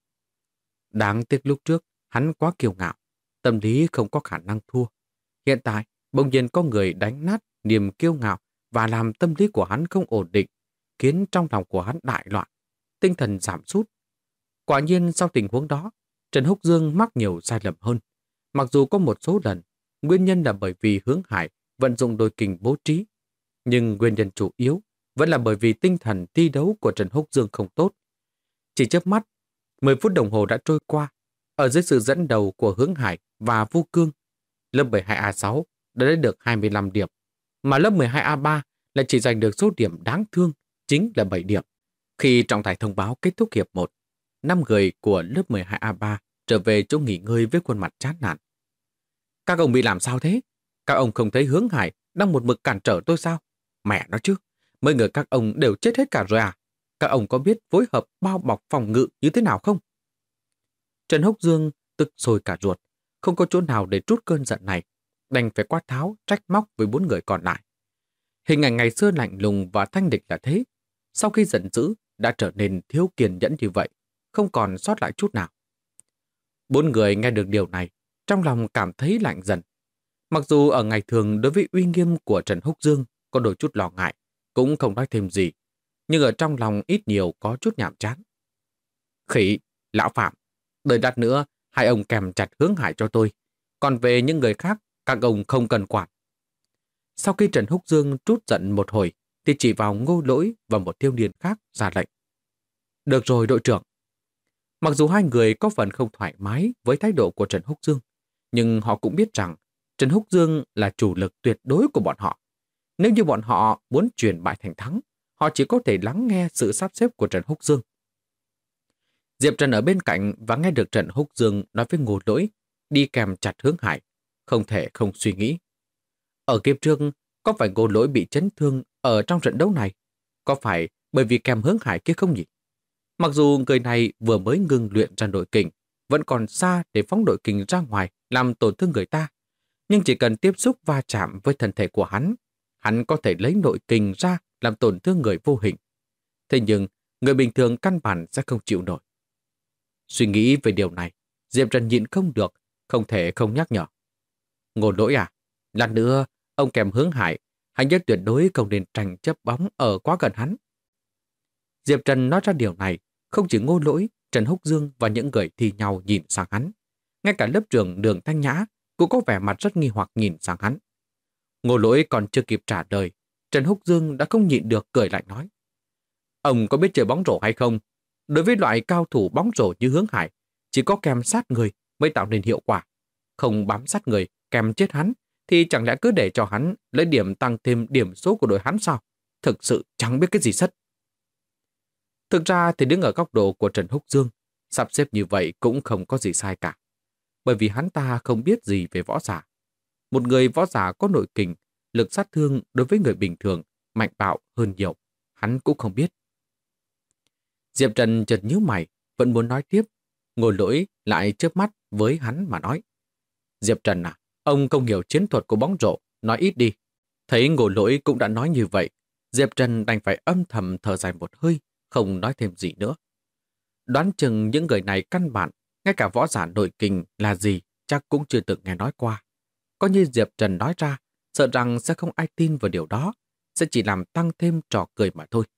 Đáng tiếc lúc trước, hắn quá kiêu ngạo, tâm lý không có khả năng thua. Hiện tại, bỗng nhiên có người đánh nát niềm kiêu ngạo và làm tâm lý của hắn không ổn định, khiến trong lòng của hắn đại loạn, tinh thần giảm sút. Quả nhiên sau tình huống đó, Trần Húc Dương mắc nhiều sai lầm hơn. Mặc dù có một số lần, nguyên nhân là bởi vì Hướng Hải vận dụng đôi kình bố trí, nhưng nguyên nhân chủ yếu vẫn là bởi vì tinh thần thi đấu của Trần Húc Dương không tốt. Chỉ chớp mắt, 10 phút đồng hồ đã trôi qua, ở dưới sự dẫn đầu của Hướng Hải và Vu Cương, lớp 12A6 đã lấy được 25 điểm, mà lớp 12A3 lại chỉ giành được số điểm đáng thương, chính là 7 điểm. Khi trọng tài thông báo kết thúc hiệp 1, 5 người của lớp 12A3 trở về chỗ nghỉ ngơi với khuôn mặt chán nản. Các ông bị làm sao thế? Các ông không thấy Hướng Hải đang một mực cản trở tôi sao? Mẹ nó chứ, mấy người các ông đều chết hết cả rồi à? Các ông có biết phối hợp bao bọc phòng ngự như thế nào không? Trần Húc Dương tức sôi cả ruột, không có chỗ nào để trút cơn giận này, đành phải quát tháo trách móc với 4 người còn lại. Hình ảnh ngày xưa lạnh lùng và thanh địch là thế, sau khi giận dữ đã trở nên thiếu kiên nhẫn như vậy, không còn sót lại chút nào. 4 người nghe được điều này, trong lòng cảm thấy lạnh dần. Mặc dù ở ngày thường đối với uy nghiêm của Trần Húc Dương có đôi chút lo ngại, cũng không nói thêm gì, nhưng ở trong lòng ít nhiều có chút nhàm chán. Khỉ, lão Phạm, đợi lát nữa, hai ông kèm chặt Hướng Hải cho tôi. Còn về những người khác, các ông không cần quản. Sau khi Trần Húc Dương trút giận một hồi, thì chỉ vào Ngô Lỗi và một thiếu niên khác ra lệnh. Được rồi đội trưởng. Mặc dù hai người có phần không thoải mái với thái độ của Trần Húc Dương, nhưng họ cũng biết rằng Trần Húc Dương là chủ lực tuyệt đối của bọn họ. Nếu như bọn họ muốn chuyển bại thành thắng, họ chỉ có thể lắng nghe sự sắp xếp của Trần Húc Dương. Diệp Trần ở bên cạnh và nghe được Trần Húc Dương nói với Ngô Lỗi đi kèm chặt Hướng Hải, không thể không suy nghĩ. Ở kiếp trước, có phải Ngô Lỗi bị chấn thương ở trong trận đấu này? Có phải bởi vì kèm Hướng Hải kia không nhỉ? Mặc dù người này vừa mới ngừng luyện ra nội kình, vẫn còn xa để phóng nội kình ra ngoài làm tổn thương người ta, nhưng chỉ cần tiếp xúc va chạm với thân thể của hắn có thể lấy nội kình ra làm tổn thương người vô hình. Thế nhưng, người bình thường căn bản sẽ không chịu nổi. Suy nghĩ về điều này, Diệp Trần nhịn không được, không thể không nhắc nhở. Ngô Lỗi à, lát nữa, ông kèm Hướng Hải, hãy nhớ tuyệt đối không nên tranh chấp bóng ở quá gần hắn. Diệp Trần nói ra điều này, không chỉ Ngô Lỗi, Trần Húc Dương và những người thi nhau nhìn sang hắn. Ngay cả lớp trưởng Đường Thanh Nhã cũng có vẻ mặt rất nghi hoặc nhìn sang hắn. Ngô Lỗi còn chưa kịp trả lời, Trần Húc Dương đã không nhịn được cười lạnh nói. Ông có biết chơi bóng rổ hay không? Đối với loại cao thủ bóng rổ như Hướng Hải, chỉ có kèm sát người mới tạo nên hiệu quả. Không bám sát người, kèm chết hắn, thì chẳng lẽ cứ để cho hắn lấy điểm tăng thêm điểm số của đội hắn sao? Thực sự chẳng biết cái gì sất. Thực ra thì đứng ở góc độ của Trần Húc Dương, sắp xếp như vậy cũng không có gì sai cả. Bởi vì hắn ta không biết gì về võ giả. Một người võ giả có nội kình, lực sát thương đối với người bình thường, mạnh bạo hơn nhiều, hắn cũng không biết. Diệp Trần chợt nhíu mày, vẫn muốn nói tiếp. Ngô Lỗi lại chớp mắt với hắn mà nói. Diệp Trần à, ông không hiểu chiến thuật của bóng rổ, nói ít đi. Thấy Ngô Lỗi cũng đã nói như vậy, Diệp Trần đành phải âm thầm thở dài một hơi, không nói thêm gì nữa. Đoán chừng những người này căn bản, ngay cả võ giả nội kình là gì chắc cũng chưa từng nghe nói qua. Có như Diệp Trần nói ra, sợ rằng sẽ không ai tin vào điều đó, sẽ chỉ làm tăng thêm trò cười mà thôi.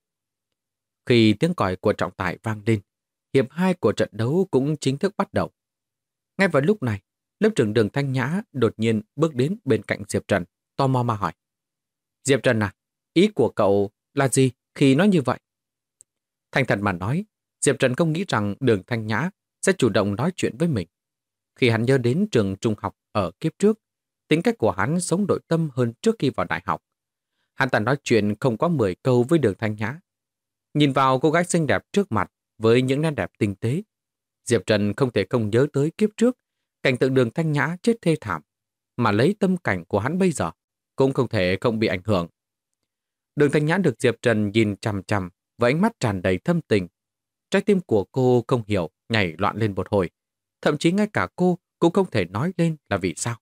Khi tiếng còi của trọng tài vang lên, hiệp 2 của trận đấu cũng chính thức bắt đầu. Ngay vào lúc này, lớp trưởng Đường Thanh Nhã đột nhiên bước đến bên cạnh Diệp Trần, tò mò mà hỏi. Diệp Trần à, ý của cậu là gì khi nói như vậy? Thành thật mà nói, Diệp Trần không nghĩ rằng Đường Thanh Nhã sẽ chủ động nói chuyện với mình. Khi hắn nhớ đến trường trung học ở kiếp trước, tính cách của hắn sống nội tâm hơn trước khi vào đại học. Hắn ta nói chuyện không có 10 câu với Đường Thanh Nhã. Nhìn vào cô gái xinh đẹp trước mặt với những nét đẹp tinh tế, Diệp Trần không thể không nhớ tới kiếp trước, cảnh tượng Đường Thanh Nhã chết thê thảm, mà lấy tâm cảnh của hắn bây giờ, cũng không thể không bị ảnh hưởng. Đường Thanh Nhã được Diệp Trần nhìn chằm chằm với ánh mắt tràn đầy thâm tình. Trái tim của cô không hiểu nhảy loạn lên một hồi, thậm chí ngay cả cô cũng không thể nói lên là vì sao.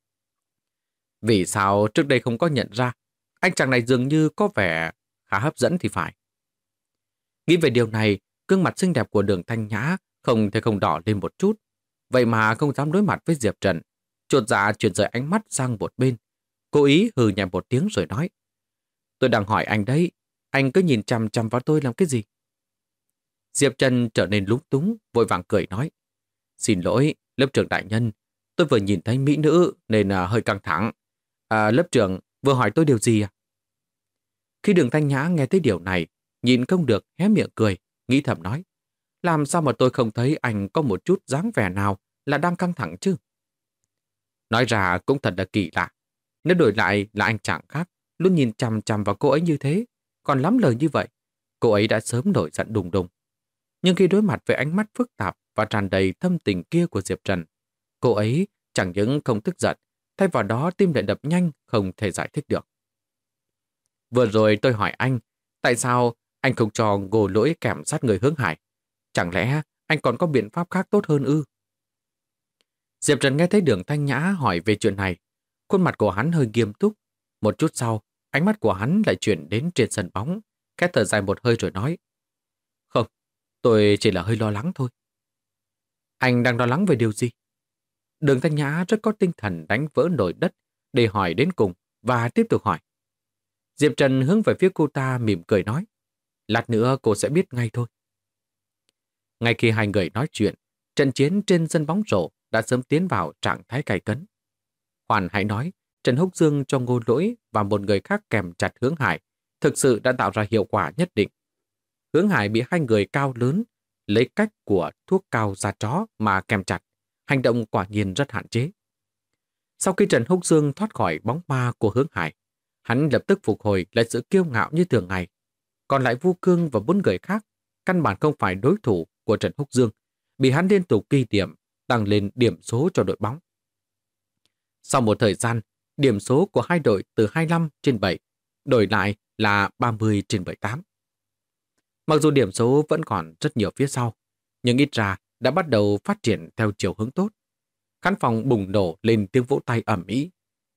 Vì sao trước đây không có nhận ra, anh chàng này dường như có vẻ khá hấp dẫn thì phải. Nghĩ về điều này, gương mặt xinh đẹp của Đường Thanh Nhã không thể không đỏ lên một chút. Vậy mà không dám đối mặt với Diệp Trần. Chột dạ chuyển rời ánh mắt sang một bên. Cố ý hừ nhẹ một tiếng rồi nói. Tôi đang hỏi anh đấy, anh cứ nhìn chằm chằm vào tôi làm cái gì? Diệp Trần trở nên lúng túng, vội vàng cười nói. Xin lỗi, lớp trưởng đại nhân, tôi vừa nhìn thấy mỹ nữ nên hơi căng thẳng. Lớp trưởng vừa hỏi tôi điều gì à? Khi Đường Thanh Nhã nghe thấy điều này, nhìn không được hé miệng cười, nghĩ thầm nói. Làm sao mà tôi không thấy anh có một chút dáng vẻ nào là đang căng thẳng chứ? Nói ra cũng thật là kỳ lạ. Nếu đổi lại là anh chàng khác, luôn nhìn chằm chằm vào cô ấy như thế, còn lắm lời như vậy, cô ấy đã sớm nổi giận đùng đùng. Nhưng khi đối mặt với ánh mắt phức tạp và tràn đầy thâm tình kia của Diệp Trần, cô ấy chẳng những không tức giận, thay vào đó tim lại đập nhanh không thể giải thích được. Vừa rồi tôi hỏi anh, tại sao anh không cho Ngô Lỗi kèm sát người Hướng Hải? Chẳng lẽ anh còn có biện pháp khác tốt hơn ư? Diệp Trần nghe thấy Đường Thanh Nhã hỏi về chuyện này. Khuôn mặt của hắn hơi nghiêm túc. Một chút sau, ánh mắt của hắn lại chuyển đến trên sân bóng. Khẽ thở dài một hơi rồi nói. Không, tôi chỉ là hơi lo lắng thôi. Anh đang lo lắng về điều gì? Đường Thanh Nhã rất có tinh thần đánh vỡ nồi đất để hỏi đến cùng và tiếp tục hỏi. Diệp Trần hướng về phía cô ta mỉm cười nói. Lát nữa cô sẽ biết ngay thôi. Ngay khi hai người nói chuyện, trận chiến trên sân bóng rổ đã sớm tiến vào trạng thái gay cấn. Hoàn hãy nói, Trần Húc Dương cho Ngô Lỗi và một người khác kèm chặt Hướng Hải thực sự đã tạo ra hiệu quả nhất định. Hướng Hải bị hai người cao lớn lấy cách của thuốc cao da chó mà kèm chặt, hành động quả nhiên rất hạn chế. Sau khi Trần Húc Dương thoát khỏi bóng ma của Hướng Hải, hắn lập tức phục hồi lại sự kiêu ngạo như thường ngày. Còn lại Vu Cương và 4 người khác căn bản không phải đối thủ của Trần Húc Dương, bị hắn liên tục ghi điểm, tăng lên điểm số cho đội bóng. Sau một thời gian, điểm số của hai đội từ 25/7 đổi lại là 30/78. Mặc dù điểm số vẫn còn rất nhiều phía sau, nhưng ít ra đã bắt đầu phát triển theo chiều hướng tốt. Khán phòng bùng nổ lên tiếng vỗ tay ầm ĩ.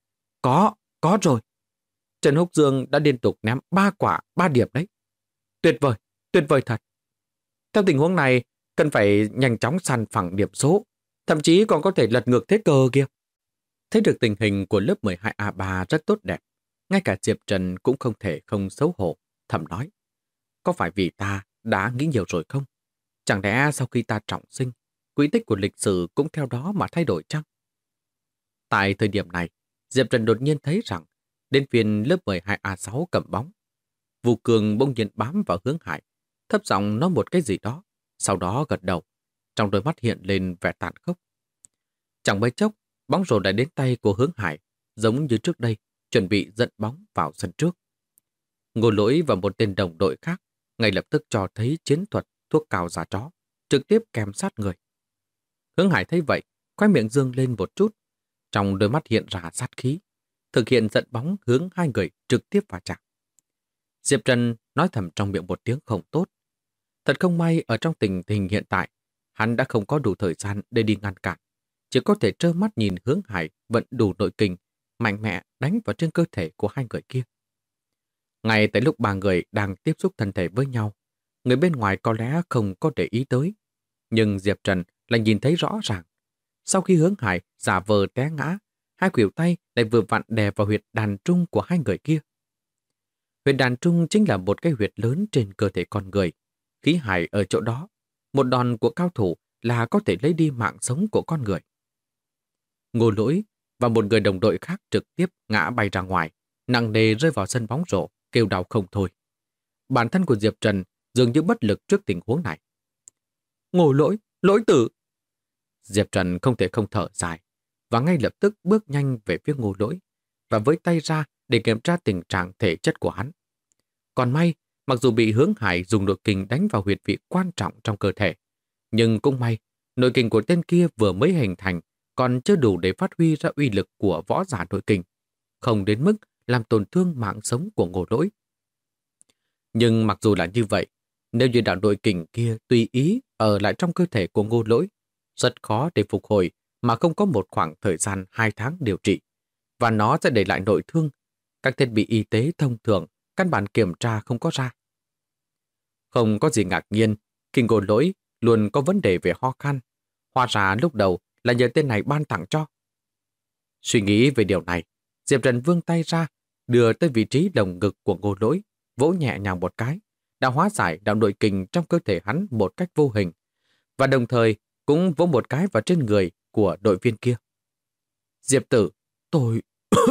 Có rồi. Trần Húc Dương đã liên tục ném 3 quả, 3 điểm đấy. Tuyệt vời thật. Theo tình huống này, cần phải nhanh chóng săn phẳng điểm số, thậm chí còn có thể lật ngược thế cờ kia. Thấy được tình hình của lớp 12A3 rất tốt đẹp, ngay cả Diệp Trần cũng không thể không xấu hổ, thầm nói. Có phải vì ta đã nghĩ nhiều rồi không? Chẳng lẽ sau khi ta trọng sinh, quỹ tích của lịch sử cũng theo đó mà thay đổi chăng? Tại thời điểm này, Diệp Trần đột nhiên thấy rằng đến phiên lớp 12A6 cầm bóng. Vu Cường bỗng nhiên bám vào Hướng Hải, thấp giọng nói một cái gì đó, sau đó gật đầu, trong đôi mắt hiện lên vẻ tàn khốc. Chẳng mấy chốc, bóng rổ đã đến tay của Hướng Hải, giống như trước đây, chuẩn bị dẫn bóng vào sân trước. Ngô Lỗi và một tên đồng đội khác ngay lập tức cho thấy chiến thuật thuốc cao da chó, trực tiếp kèm sát người. Hướng Hải thấy vậy, khóe miệng dương lên một chút, trong đôi mắt hiện ra sát khí, thực hiện dẫn bóng hướng hai người trực tiếp vào chạm. Diệp Trần nói thầm trong miệng một tiếng không tốt. Thật không may ở trong tình hình hiện tại, hắn đã không có đủ thời gian để đi ngăn cản. Chỉ có thể trơ mắt nhìn Hướng Hải vận đủ nội kình, mạnh mẽ đánh vào trên cơ thể của hai người kia. Ngay tại lúc ba người đang tiếp xúc thân thể với nhau, người bên ngoài có lẽ không có để ý tới. Nhưng Diệp Trần lại nhìn thấy rõ ràng. Sau khi Hướng Hải giả vờ té ngã, hai khuỷu tay lại vừa vặn đè vào huyệt đàn trung của hai người kia. Huyệt đàn trung chính là một cái huyệt lớn trên cơ thể con người. Khí hải ở chỗ đó, một đòn của cao thủ là có thể lấy đi mạng sống của con người. Ngô Lỗi và một người đồng đội khác trực tiếp ngã bay ra ngoài, nặng nề rơi vào sân bóng rổ, kêu đau không thôi. Bản thân của Diệp Trần dường như bất lực trước tình huống này. Ngô Lỗi, Lỗi tử! Diệp Trần không thể không thở dài, và ngay lập tức bước nhanh về phía Ngô Lỗi, và với tay ra để kiểm tra tình trạng thể chất của hắn. Còn may, mặc dù bị Hướng Hải dùng nội kình đánh vào huyệt vị quan trọng trong cơ thể, nhưng cũng may, nội kình của tên kia vừa mới hình thành, còn chưa đủ để phát huy ra uy lực của võ giả nội kình, không đến mức làm tổn thương mạng sống của Ngô Lỗi. Nhưng mặc dù là như vậy, nếu như đạo nội kình kia tùy ý ở lại trong cơ thể của Ngô Lỗi, rất khó để phục hồi mà không có một khoảng thời gian 2 tháng điều trị, và nó sẽ để lại nội thương. Các thiết bị y tế thông thường căn bản kiểm tra không có ra. Không có gì ngạc nhiên khi Ngô Lỗi luôn có vấn đề về ho khan. Hóa ra lúc đầu là nhờ tên này ban tặng cho. Suy nghĩ về điều này, Diệp Trần vươn tay ra, đưa tới vị trí lồng ngực của Ngô Lỗi, vỗ nhẹ nhàng một cái, đã hóa giải đạo nội kình trong cơ thể hắn một cách vô hình, và đồng thời cũng vỗ một cái vào trên người của đội viên kia. Diệp tử, tôi...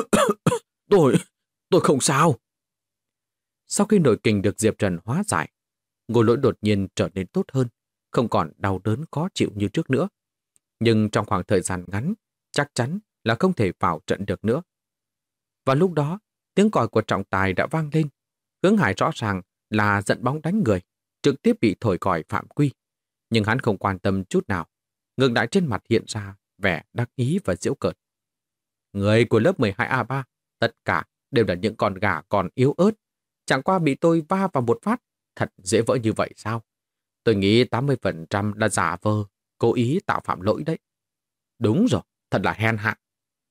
tôi không sao. Sau khi nội kình được Diệp Trần hóa giải, Ngô Lỗi đột nhiên trở nên tốt hơn, không còn đau đớn khó chịu như trước nữa. Nhưng trong khoảng thời gian ngắn, chắc chắn là không thể vào trận được nữa. Và lúc đó, tiếng còi của trọng tài đã vang lên. Hướng Hải rõ ràng là giận bóng đánh người, trực tiếp bị thổi còi phạm quy. Nhưng hắn không quan tâm chút nào. Ngược lại trên mặt hiện ra vẻ đắc ý và giễu cợt. Người của lớp 12A3, tất cả đều là những con gà còn yếu ớt. Chẳng qua bị tôi va vào một phát, thật dễ vỡ như vậy sao? Tôi nghĩ 80% là giả vờ, cố ý tạo phạm lỗi đấy. Đúng rồi, thật là hèn hạ.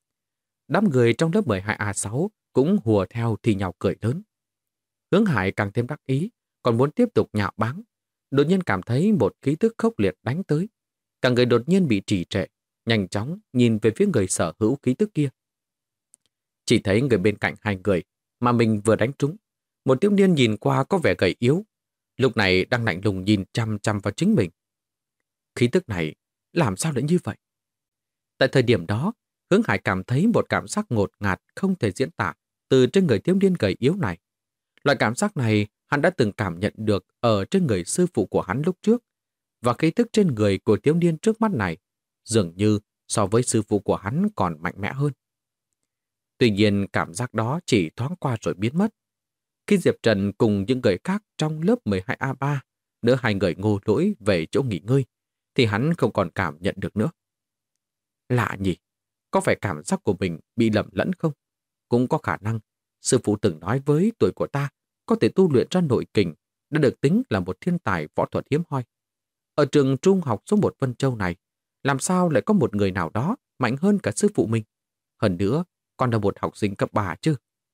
Đám người trong lớp 12A6 cũng hùa theo thì nhau cười lớn. Hướng Hải càng thêm đắc ý, còn muốn tiếp tục nhạo báng. Đột nhiên cảm thấy một khí tức khốc liệt đánh tới. Cả người đột nhiên bị trì trệ, nhanh chóng nhìn về phía người sở hữu khí tức kia. Chỉ thấy người bên cạnh hai người mà mình vừa đánh trúng. Một thiếu niên nhìn qua có vẻ gầy yếu, lúc này đang lạnh lùng nhìn chăm chăm vào chính mình. Khí tức này làm sao lại như vậy? Tại thời điểm đó, Hướng Hải cảm thấy một cảm giác ngột ngạt không thể diễn tả từ trên người thiếu niên gầy yếu này. Loại cảm giác này hắn đã từng cảm nhận được ở trên người sư phụ của hắn lúc trước, và khí tức trên người của thiếu niên trước mắt này dường như so với sư phụ của hắn còn mạnh mẽ hơn. Tuy nhiên cảm giác đó chỉ thoáng qua rồi biến mất. Khi Diệp Trần cùng những người khác trong lớp 12A3 đưa hai người Ngô Lỗi về chỗ nghỉ ngơi, thì hắn không còn cảm nhận được nữa. Lạ nhỉ, có phải cảm giác của mình bị lầm lẫn không? Cũng có khả năng, sư phụ từng nói với tuổi của ta có thể tu luyện ra nội kình đã được tính là một thiên tài võ thuật hiếm hoi. Ở trường trung học số 1 Vân Châu này, làm sao lại có một người nào đó mạnh hơn cả sư phụ mình? Hơn nữa, còn là một học sinh cấp 3 chứ.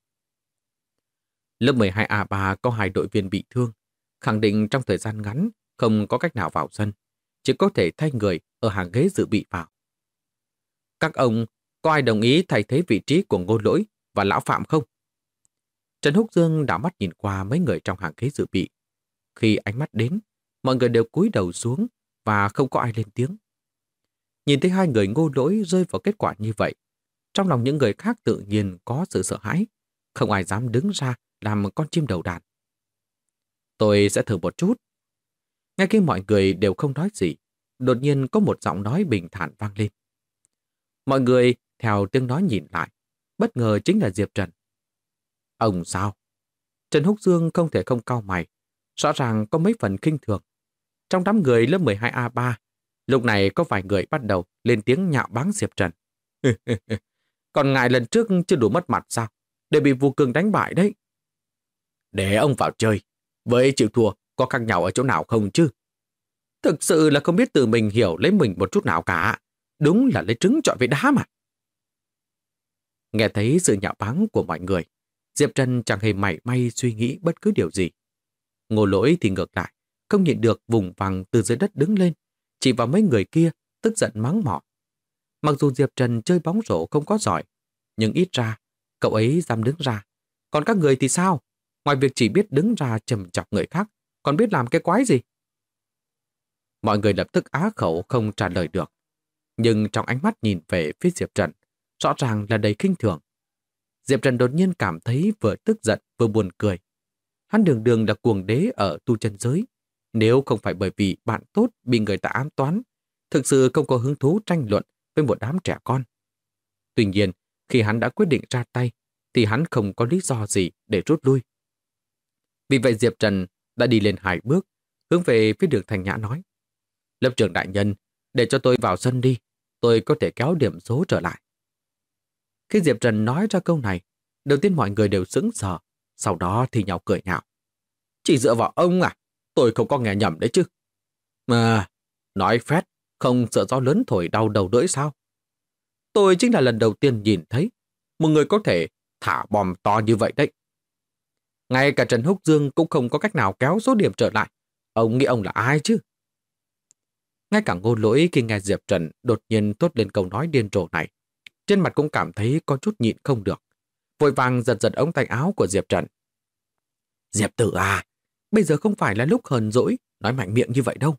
Lớp 12A3 có 2 đội viên bị thương, khẳng định trong thời gian ngắn không có cách nào vào sân, chỉ có thể thay người ở hàng ghế dự bị vào. Các ông có ai đồng ý thay thế vị trí của Ngô Lỗi và Lão Phạm không? Trần Húc Dương đảo mắt nhìn qua mấy người trong hàng ghế dự bị. Khi ánh mắt đến, mọi người đều cúi đầu xuống và không có ai lên tiếng. Nhìn thấy hai người Ngô Lỗi rơi vào kết quả như vậy, trong lòng những người khác tự nhiên có sự sợ hãi, không ai dám đứng ra làm con chim đầu đàn. Tôi sẽ thử một chút. Ngay khi mọi người đều không nói gì, đột nhiên có một giọng nói bình thản vang lên. Mọi người theo tiếng nói nhìn lại, bất ngờ chính là Diệp Trần. Ông sao? Trần Húc Dương không thể không cau mày, rõ ràng có mấy phần khinh thường. Trong đám người lớp 12A3, lúc này có vài người bắt đầu lên tiếng nhạo báng Diệp Trần. Còn ngài lần trước chưa đủ mất mặt sao? Để bị Vu Cương đánh bại đấy. Để ông vào chơi. Với chịu thua có khác nhau ở chỗ nào không chứ? Thực sự là không biết tự mình hiểu lấy mình một chút nào cả. Đúng là lấy trứng trọi với đá mà. Nghe thấy sự nhạo báng của mọi người, Diệp Trần chẳng hề mảy may suy nghĩ bất cứ điều gì. Ngô Lỗi thì ngược lại, không nhịn được vùng vằng từ dưới đất đứng lên, chỉ vào mấy người kia, tức giận mắng mỏ. Mặc dù Diệp Trần chơi bóng rổ không có giỏi, nhưng ít ra, cậu ấy dám đứng ra. Còn các người thì sao? Ngoài việc chỉ biết đứng ra chầm chọc người khác, còn biết làm cái quái gì? Mọi người lập tức á khẩu không trả lời được. Nhưng trong ánh mắt nhìn về phía Diệp Trần, rõ ràng là đầy khinh thường. Diệp Trần đột nhiên cảm thấy vừa tức giận vừa buồn cười. Hắn đường đường là cuồng đế ở tu chân giới. Nếu không phải bởi vì bạn tốt bị người ta ám toán, thực sự không có hứng thú tranh luận với một đám trẻ con. Tuy nhiên, khi hắn đã quyết định ra tay, thì hắn không có lý do gì để rút lui. Vì vậy Diệp Trần đã đi lên 2 bước, hướng về phía đường Thanh Nhã nói. Lớp trưởng đại nhân, để cho tôi vào sân đi, tôi có thể kéo điểm số trở lại. Khi Diệp Trần nói ra câu này, đầu tiên mọi người đều sững sờ, sau đó thì nhau cười nhạo. Chỉ dựa vào ông à? Tôi không có nghe nhầm đấy chứ. Mà, nói phét, không sợ gió lớn thổi đau đầu lưỡi sao? Tôi chính là lần đầu tiên nhìn thấy một người có thể thả bom to như vậy đấy. Ngay cả Trần Húc Dương cũng không có cách nào kéo số điểm trở lại. Ông nghĩ ông là ai chứ? Ngay cả Ngô Lỗi khi nghe Diệp Trần đột nhiên thốt lên câu nói điên rồ này, trên mặt cũng cảm thấy có chút nhịn không được. Vội vàng giật giật ống tay áo của Diệp Trần. Diệp tử à, bây giờ không phải là lúc hờn dỗi, nói mạnh miệng như vậy đâu.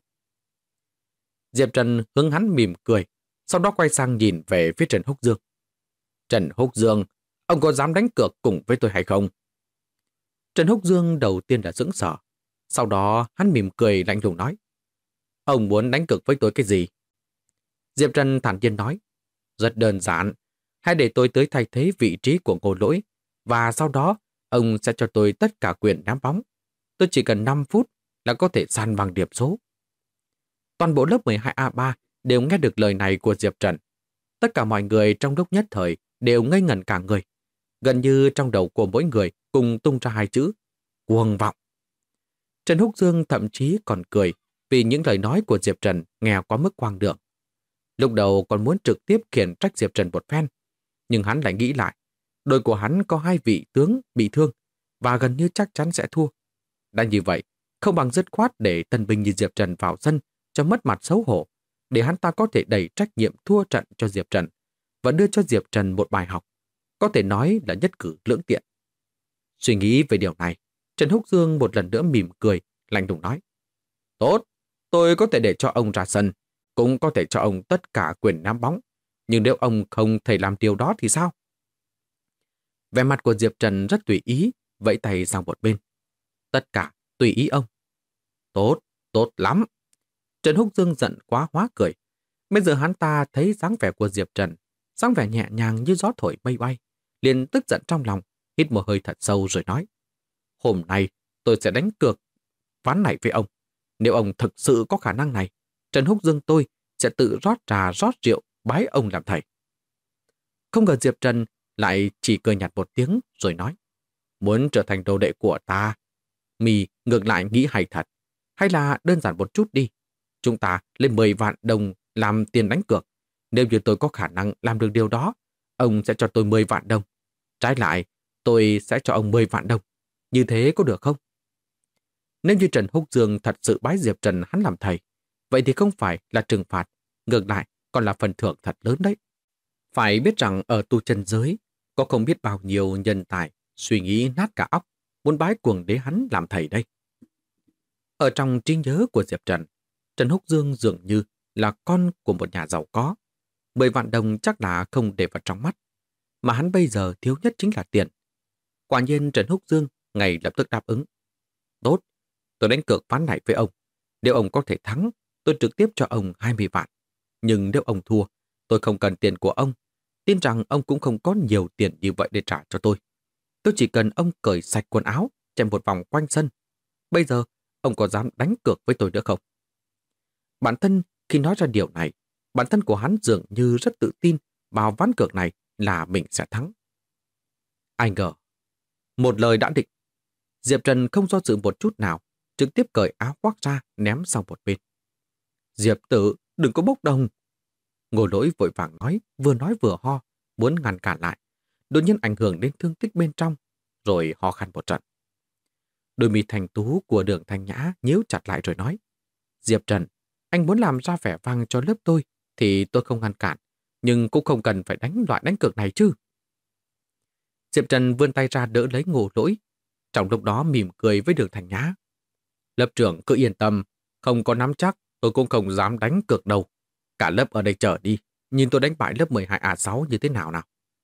Diệp Trần hướng hắn mỉm cười, sau đó quay sang nhìn về phía Trần Húc Dương. Trần Húc Dương, ông có dám đánh cược cùng với tôi hay không? Trần Húc Dương đầu tiên là sững sờ, sau đó hắn mỉm cười lạnh lùng nói. Ông muốn đánh cược với tôi cái gì? Diệp Trần thản nhiên nói. Rất đơn giản, hãy để tôi tới thay thế vị trí của Ngô Lỗi, và sau đó ông sẽ cho tôi tất cả quyền ném bóng. Tôi chỉ cần 5 phút là có thể san bằng điểm số. Toàn bộ lớp 12A3 đều nghe được lời này của Diệp Trần. Tất cả mọi người trong lúc nhất thời đều ngây ngẩn cả người. Gần như trong đầu của mỗi người cùng tung ra 2 chữ: cuồng vọng. Trần Húc Dương thậm chí còn cười vì những lời nói của Diệp Trần nghe quá mức hoang đường. Lúc đầu còn muốn trực tiếp khiển trách Diệp Trần một phen, nhưng hắn lại nghĩ lại, đội của hắn có 2 vị tướng bị thương và gần như chắc chắn sẽ thua. Đã như vậy, không bằng dứt khoát để tân binh như Diệp Trần vào sân cho mất mặt xấu hổ, để hắn ta có thể đẩy trách nhiệm thua trận cho Diệp Trần và đưa cho Diệp Trần một bài học, có thể nói là nhất cử lưỡng tiện. Suy nghĩ về điều này, Trần Húc Dương một lần nữa mỉm cười, lạnh lùng nói. Tốt, tôi có thể để cho ông ra sân, cũng có thể cho ông tất cả quyền ném bóng, nhưng nếu ông không thể làm điều đó thì sao? Vẻ mặt của Diệp Trần rất tùy ý, vẫy tay sang một bên. Tất cả tùy ý ông. Tốt, tốt lắm. Trần Húc Dương giận quá hóa cười. Bây giờ hắn ta thấy dáng vẻ của Diệp Trần, dáng vẻ nhẹ nhàng như gió thổi mây bay, liền tức giận trong lòng, hít một hơi thật sâu rồi nói. Hôm nay tôi sẽ đánh cược ván này với ông. Nếu ông thực sự có khả năng này, Trần Húc Dương tôi sẽ tự rót trà rót rượu bái ông làm thầy. Không ngờ Diệp Trần lại chỉ cười nhạt một tiếng rồi nói. Muốn trở thành đồ đệ của ta, mì ngược lại nghĩ hay thật. Hay là đơn giản một chút đi. Chúng ta lên 10 vạn đồng làm tiền đánh cược. Nếu như tôi có khả năng làm được điều đó, ông sẽ cho tôi 10 vạn đồng. Trái lại, tôi sẽ cho ông 10 vạn đồng. Như thế có được không? Nếu như Trần Húc Dương thật sự bái Diệp Trần hắn làm thầy, vậy thì không phải là trừng phạt, ngược lại còn là phần thưởng thật lớn đấy. Phải biết rằng ở tu chân giới, có không biết bao nhiêu nhân tài suy nghĩ nát cả óc, muốn bái cuồng đế hắn làm thầy đây. Ở trong trí nhớ của Diệp Trần, Trần Húc Dương dường như là con của một nhà giàu có. 10 vạn đồng chắc là không để vào trong mắt, mà hắn bây giờ thiếu nhất chính là tiền. Quả nhiên Trần Húc Dương ngay lập tức đáp ứng. Tốt, tôi đánh cược ván này với ông. Nếu ông có thể thắng, tôi trực tiếp cho ông 20 vạn. Nhưng nếu ông thua, tôi không cần tiền của ông. Tin rằng ông cũng không có nhiều tiền như vậy để trả cho tôi. Tôi chỉ cần ông cởi sạch quần áo, chạy một vòng quanh sân. Bây giờ, ông có dám đánh cược với tôi nữa không? Bản thân, khi nói ra điều này, bản thân của hắn dường như rất tự tin vào ván cược này là mình sẽ thắng. Ai ngờ, một lời đã định. Diệp Trần không do dự một chút nào, trực tiếp cởi áo khoác ra ném sang một bên. Diệp Tử, đừng có bốc đồng. Ngô Lỗi vội vàng nói vừa ho, muốn ngăn cản lại. Đột nhiên ảnh hưởng đến thương tích bên trong, rồi ho khan một trận. Đôi mi thành tú của Đường Thanh Nhã nhíu chặt lại rồi nói: Diệp Trần, anh muốn làm ra vẻ vang cho lớp tôi, thì tôi không ngăn cản, nhưng cũng không cần phải đánh loại đánh cược này chứ. Diệp Trần vươn tay ra đỡ lấy Ngô Lỗi, trong lúc đó mỉm cười với Đường Thanh Nhã. Lớp trưởng cứ yên tâm, không có nắm chắc, tôi cũng không dám đánh cược đâu. Cả lớp ở đây chờ đi, nhìn tôi đánh bại lớp 12A6 như thế nào nào.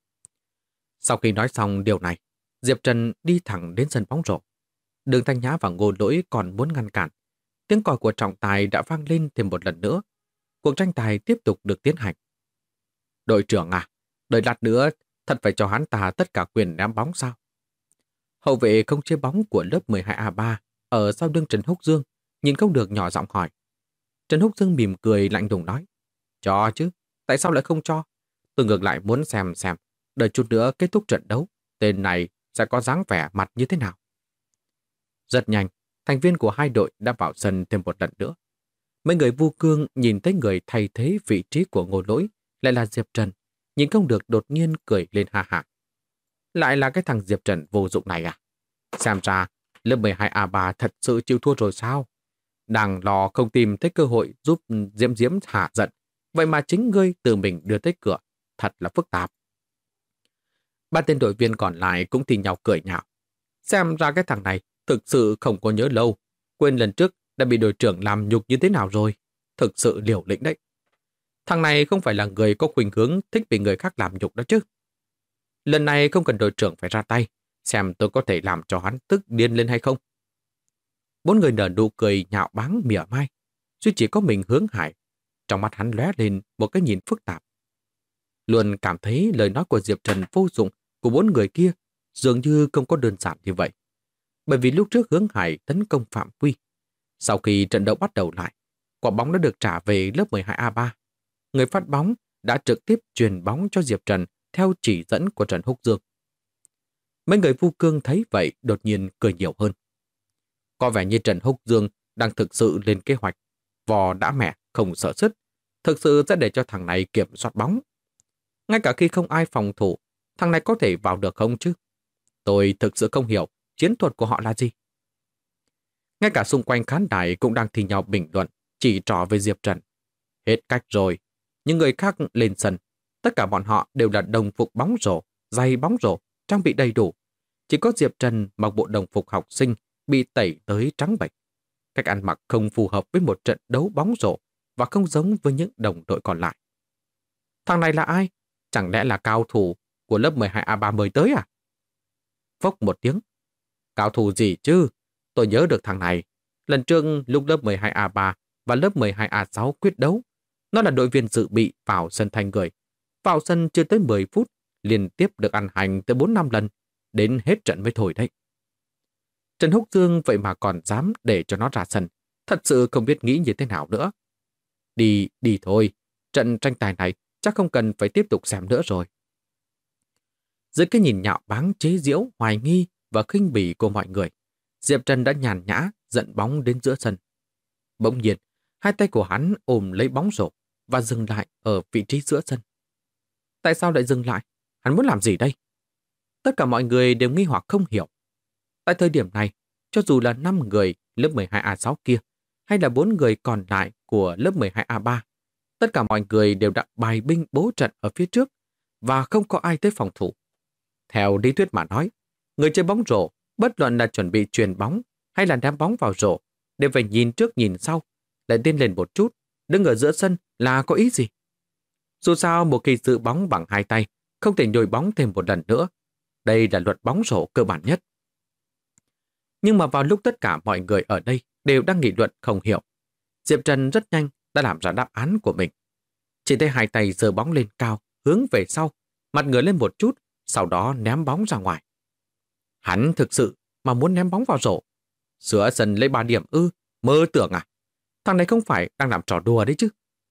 Sau khi nói xong điều này, Diệp Trần đi thẳng đến sân bóng rổ. Đường Thanh Nhã và Ngô Lỗi còn muốn ngăn cản. Tiếng còi của trọng tài đã vang lên thêm một lần nữa. Cuộc tranh tài tiếp tục được tiến hành. Đội trưởng à, đợi lát nữa thật phải cho hắn ta tất cả quyền ném bóng sao? Hậu vệ không chế bóng của lớp 12A3 ở sau lưng Trần Húc Dương nhìn không được nhỏ giọng hỏi. Trần Húc Dương mỉm cười lạnh lùng nói: Cho chứ, tại sao lại không cho? Tôi ngược lại muốn xem, đợi chút nữa kết thúc trận đấu, tên này sẽ có dáng vẻ mặt như thế nào. Rất nhanh, thành viên của hai đội đã vào sân thêm một lần nữa. Mấy người vu cương nhìn thấy người thay thế vị trí của Ngô Lỗi lại là Diệp Trần, nhìn không được đột nhiên cười lên ha hả. Lại là cái thằng Diệp Trần vô dụng này à? Xem ra lớp 12A3 thật sự chịu thua rồi sao? Đang lo không tìm thấy cơ hội giúp Diễm Diễm hạ giận, vậy mà chính ngươi tự mình đưa tới cửa, thật là phức tạp. Ba tên đội viên còn lại cũng thì nhau cười nhạo. Xem ra cái thằng này thực sự không có nhớ lâu, quên lần trước đã bị đội trưởng làm nhục như thế nào rồi. Thực sự liều lĩnh đấy. Thằng này không phải là người có khuynh hướng thích bị người khác làm nhục đó chứ. Lần này không cần đội trưởng phải ra tay, xem tôi có thể làm cho hắn tức điên lên hay không. Bốn người nở nụ cười nhạo báng mỉa mai, duy chỉ có mình Hướng Hải. Trong mắt hắn lóe lên một cái nhìn phức tạp. Luôn cảm thấy lời nói của Diệp Trần vô dụng của bốn người kia dường như không có đơn giản như vậy. Bởi vì lúc trước Hướng Hải tấn công phạm quy. Sau khi trận đấu bắt đầu lại, quả bóng đã được trả về lớp 12A3. Người phát bóng đã trực tiếp truyền bóng cho Diệp Trần theo chỉ dẫn của Trần Húc Dương. Mấy người vu cương thấy vậy đột nhiên cười nhiều hơn. Có vẻ như Trần Húc Dương đang thực sự lên kế hoạch, vò đã mẹ không sợ sứt, thực sự sẽ để cho thằng này kiểm soát bóng. Ngay cả khi không ai phòng thủ, thằng này có thể vào được không chứ? Tôi thực sự không hiểu chiến thuật của họ là gì. Ngay cả xung quanh khán đài cũng đang thì nhau bình luận, chỉ trỏ về Diệp Trần. Hết cách rồi. Những người khác lên sân, tất cả bọn họ đều là đồng phục bóng rổ, giày bóng rổ, trang bị đầy đủ. Chỉ có Diệp Trần mặc bộ đồng phục học sinh bị tẩy tới trắng bệch. Cách ăn mặc không phù hợp với một trận đấu bóng rổ và không giống với những đồng đội còn lại. Thằng này là ai? Chẳng lẽ là cao thủ của lớp 12A3 mới tới à? Phốc một tiếng. Cao thủ gì chứ? Tôi nhớ được thằng này. Lần trước lúc lớp 12A3 và lớp 12A6 quyết đấu, nó là đội viên dự bị vào sân thanh người. Vào sân chưa tới 10 phút, liên tiếp được ăn hành tới 4-5 lần, đến hết trận mới thôi đấy. Trần Húc Dương vậy mà còn dám để cho nó ra sân, thật sự không biết nghĩ như thế nào nữa. Đi thôi, trận tranh tài này chắc không cần phải tiếp tục xem nữa rồi. Dưới cái nhìn nhạo báng chế giễu, hoài nghi và khinh bỉ của mọi người, Diệp Trần đã nhàn nhã dẫn bóng đến giữa sân. Bỗng nhiên, hai tay của hắn ôm lấy bóng rổ và dừng lại ở vị trí giữa sân. Tại sao lại dừng lại? Hắn muốn làm gì đây? Tất cả mọi người đều nghi hoặc không hiểu. Tại thời điểm này, cho dù là 5 người lớp 12A6 kia hay là 4 người còn lại của lớp 12A3, tất cả mọi người đều đã bài binh bố trận ở phía trước và không có ai tới phòng thủ. Theo lý thuyết mà nói, người chơi bóng rổ, bất luận là chuẩn bị chuyền bóng hay là ném bóng vào rổ, đều phải nhìn trước nhìn sau, lại tiến lên một chút, đứng ở giữa sân là có ý gì? Dù sao một khi giữ bóng bằng hai tay, không thể nhồi bóng thêm một lần nữa. Đây là luật bóng rổ cơ bản nhất. Nhưng mà vào lúc tất cả mọi người ở đây đều đang nghị luận không hiểu, Diệp Trần rất nhanh đã làm ra đáp án của mình. Chỉ thấy hai tay giơ bóng lên cao, hướng về sau, mặt ngửa lên một chút, sau đó ném bóng ra ngoài. Hắn thực sự mà muốn ném bóng vào rổ. Giữa sân lấy 3 điểm mơ tưởng à? Thằng này không phải đang làm trò đùa đấy chứ.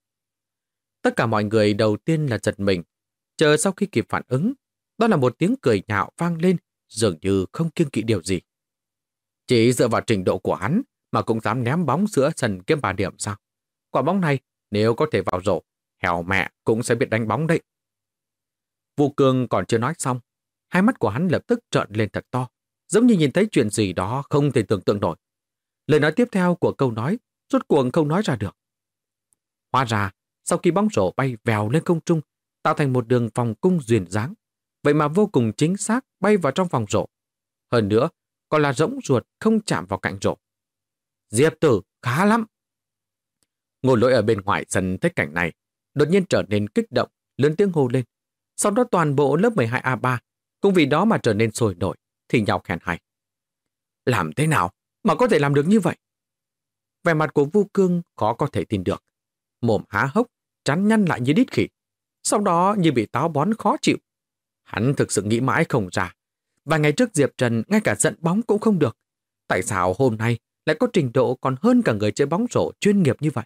Tất cả mọi người đầu tiên là giật mình, chờ sau khi kịp phản ứng, đó là một tiếng cười nhạo vang lên, dường như không kiêng kỵ điều gì. Chỉ dựa vào trình độ của hắn mà cũng dám ném bóng giữa sân kiếm 3 điểm sao? Quả bóng này nếu có thể vào rổ, hèo mẹ cũng sẽ biết đánh bóng đấy. Vu Cương còn chưa nói xong, hai mắt của hắn lập tức trợn lên thật to, giống như nhìn thấy chuyện gì đó không thể tưởng tượng nổi. Lời nói tiếp theo của câu nói rốt cuộc không nói ra được. Hóa ra, sau khi bóng rổ bay vèo lên không trung, tạo thành một đường vòng cung duyên dáng, vậy mà vô cùng chính xác bay vào trong vòng rổ. Hơn nữa, còn là rỗng ruột không chạm vào cạnh rổ. Diệp Tử, khá lắm. Ngô Lỗi ở bên ngoài sân thấy cảnh này, đột nhiên trở nên kích động, lớn tiếng hô lên. Sau đó toàn bộ lớp 12A3 cũng vì đó mà trở nên sôi nổi, thì nhau khen hay. Làm thế nào mà có thể làm được như vậy? Vẻ mặt của Vu Cương khó có thể tin được. Mồm há hốc, trán nhăn lại như đít khỉ. Sau đó như bị táo bón khó chịu. Hắn thực sự nghĩ mãi không ra. Vài ngày trước Diệp Trần ngay cả dẫn bóng cũng không được. Tại sao hôm nay lại có trình độ còn hơn cả người chơi bóng rổ chuyên nghiệp như vậy?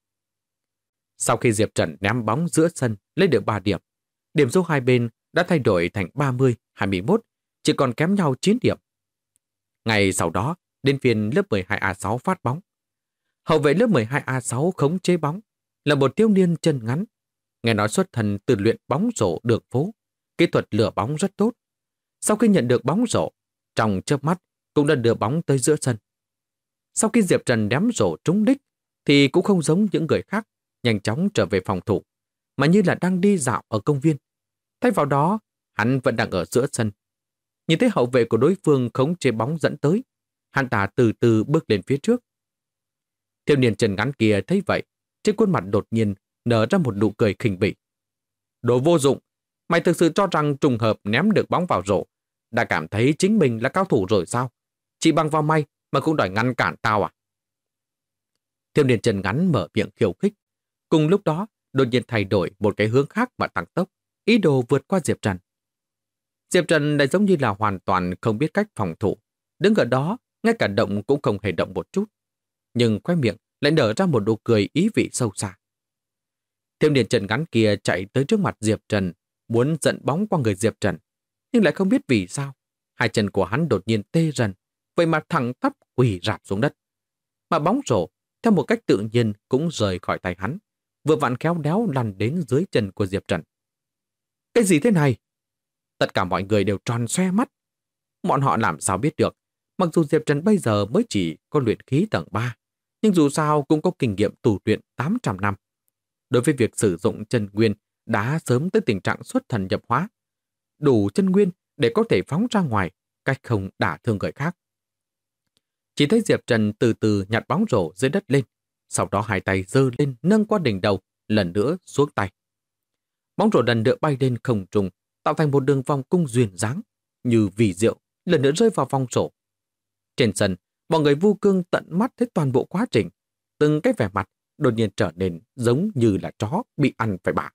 Sau khi Diệp Trần ném bóng giữa sân lấy được 3 điểm, điểm số hai bên đã thay đổi thành 30-21, chỉ còn kém nhau 9 điểm. Ngày sau đó, đến phiên lớp 12A6 phát bóng. Hậu vệ lớp 12A6 khống chế bóng, là một thiếu niên chân ngắn. Nghe nói xuất thân từ luyện bóng rổ đường phố, kỹ thuật lừa bóng rất tốt. Sau khi nhận được bóng rổ, trong chớp mắt cũng đã đưa bóng tới giữa sân. Sau khi Diệp Trần ném rổ trúng đích, thì cũng không giống những người khác, nhanh chóng trở về phòng thủ, mà như là đang đi dạo ở công viên. Thay vào đó, hắn vẫn đang ở giữa sân. Nhìn thấy hậu vệ của đối phương khống chế bóng dẫn tới, hắn ta từ từ bước lên phía trước. Thiếu niên chân ngắn kia thấy vậy, trên khuôn mặt đột nhiên nở ra một nụ cười khinh bỉ. Đồ vô dụng, mày thực sự cho rằng trùng hợp ném được bóng vào rổ, đã cảm thấy chính mình là cao thủ rồi sao? Chỉ bằng vào may mà cũng đòi ngăn cản tao à? Thiếu niên chân ngắn mở miệng khiêu khích. Cùng lúc đó, đột nhiên thay đổi một cái hướng khác mà tăng tốc, ý đồ vượt qua Diệp Trần. Diệp Trần lại giống như là hoàn toàn không biết cách phòng thủ, đứng ở đó, ngay cả động cũng không hề động một chút. Nhưng khóe miệng lại nở ra một nụ cười ý vị sâu xa. Thiếu niên chân ngắn kia chạy tới trước mặt Diệp Trần, muốn dẫn bóng qua người Diệp Trần, nhưng lại không biết vì sao, hai chân của hắn đột nhiên tê dần, vậy mà thẳng tắp quỳ rạp xuống đất. Mà bóng rổ, theo một cách tự nhiên cũng rời khỏi tay hắn, vừa vặn khéo léo lăn đến dưới chân của Diệp Trần. Cái gì thế này? Tất cả mọi người đều tròn xoe mắt. Bọn họ làm sao biết được, mặc dù Diệp Trần bây giờ mới chỉ có luyện khí tầng 3, nhưng dù sao cũng có kinh nghiệm tu luyện 800 năm. Đối với việc sử dụng chân nguyên đã sớm tới tình trạng xuất thần nhập hóa, đủ chân nguyên để có thể phóng ra ngoài, cách không đả thương người khác. Chỉ thấy Diệp Trần từ từ nhặt bóng rổ dưới đất lên, sau đó hai tay giơ lên nâng qua đỉnh đầu, lần nữa xuống tay. Bóng rổ lần nữa bay lên không trung, tạo thành một đường vòng cung duyên dáng, như vì diệu, lần nữa rơi vào vòng rổ. Trên sân, mọi người Vu Cương tận mắt thấy toàn bộ quá trình, từng cái vẻ mặt đột nhiên trở nên giống như là chó bị ăn phải bả.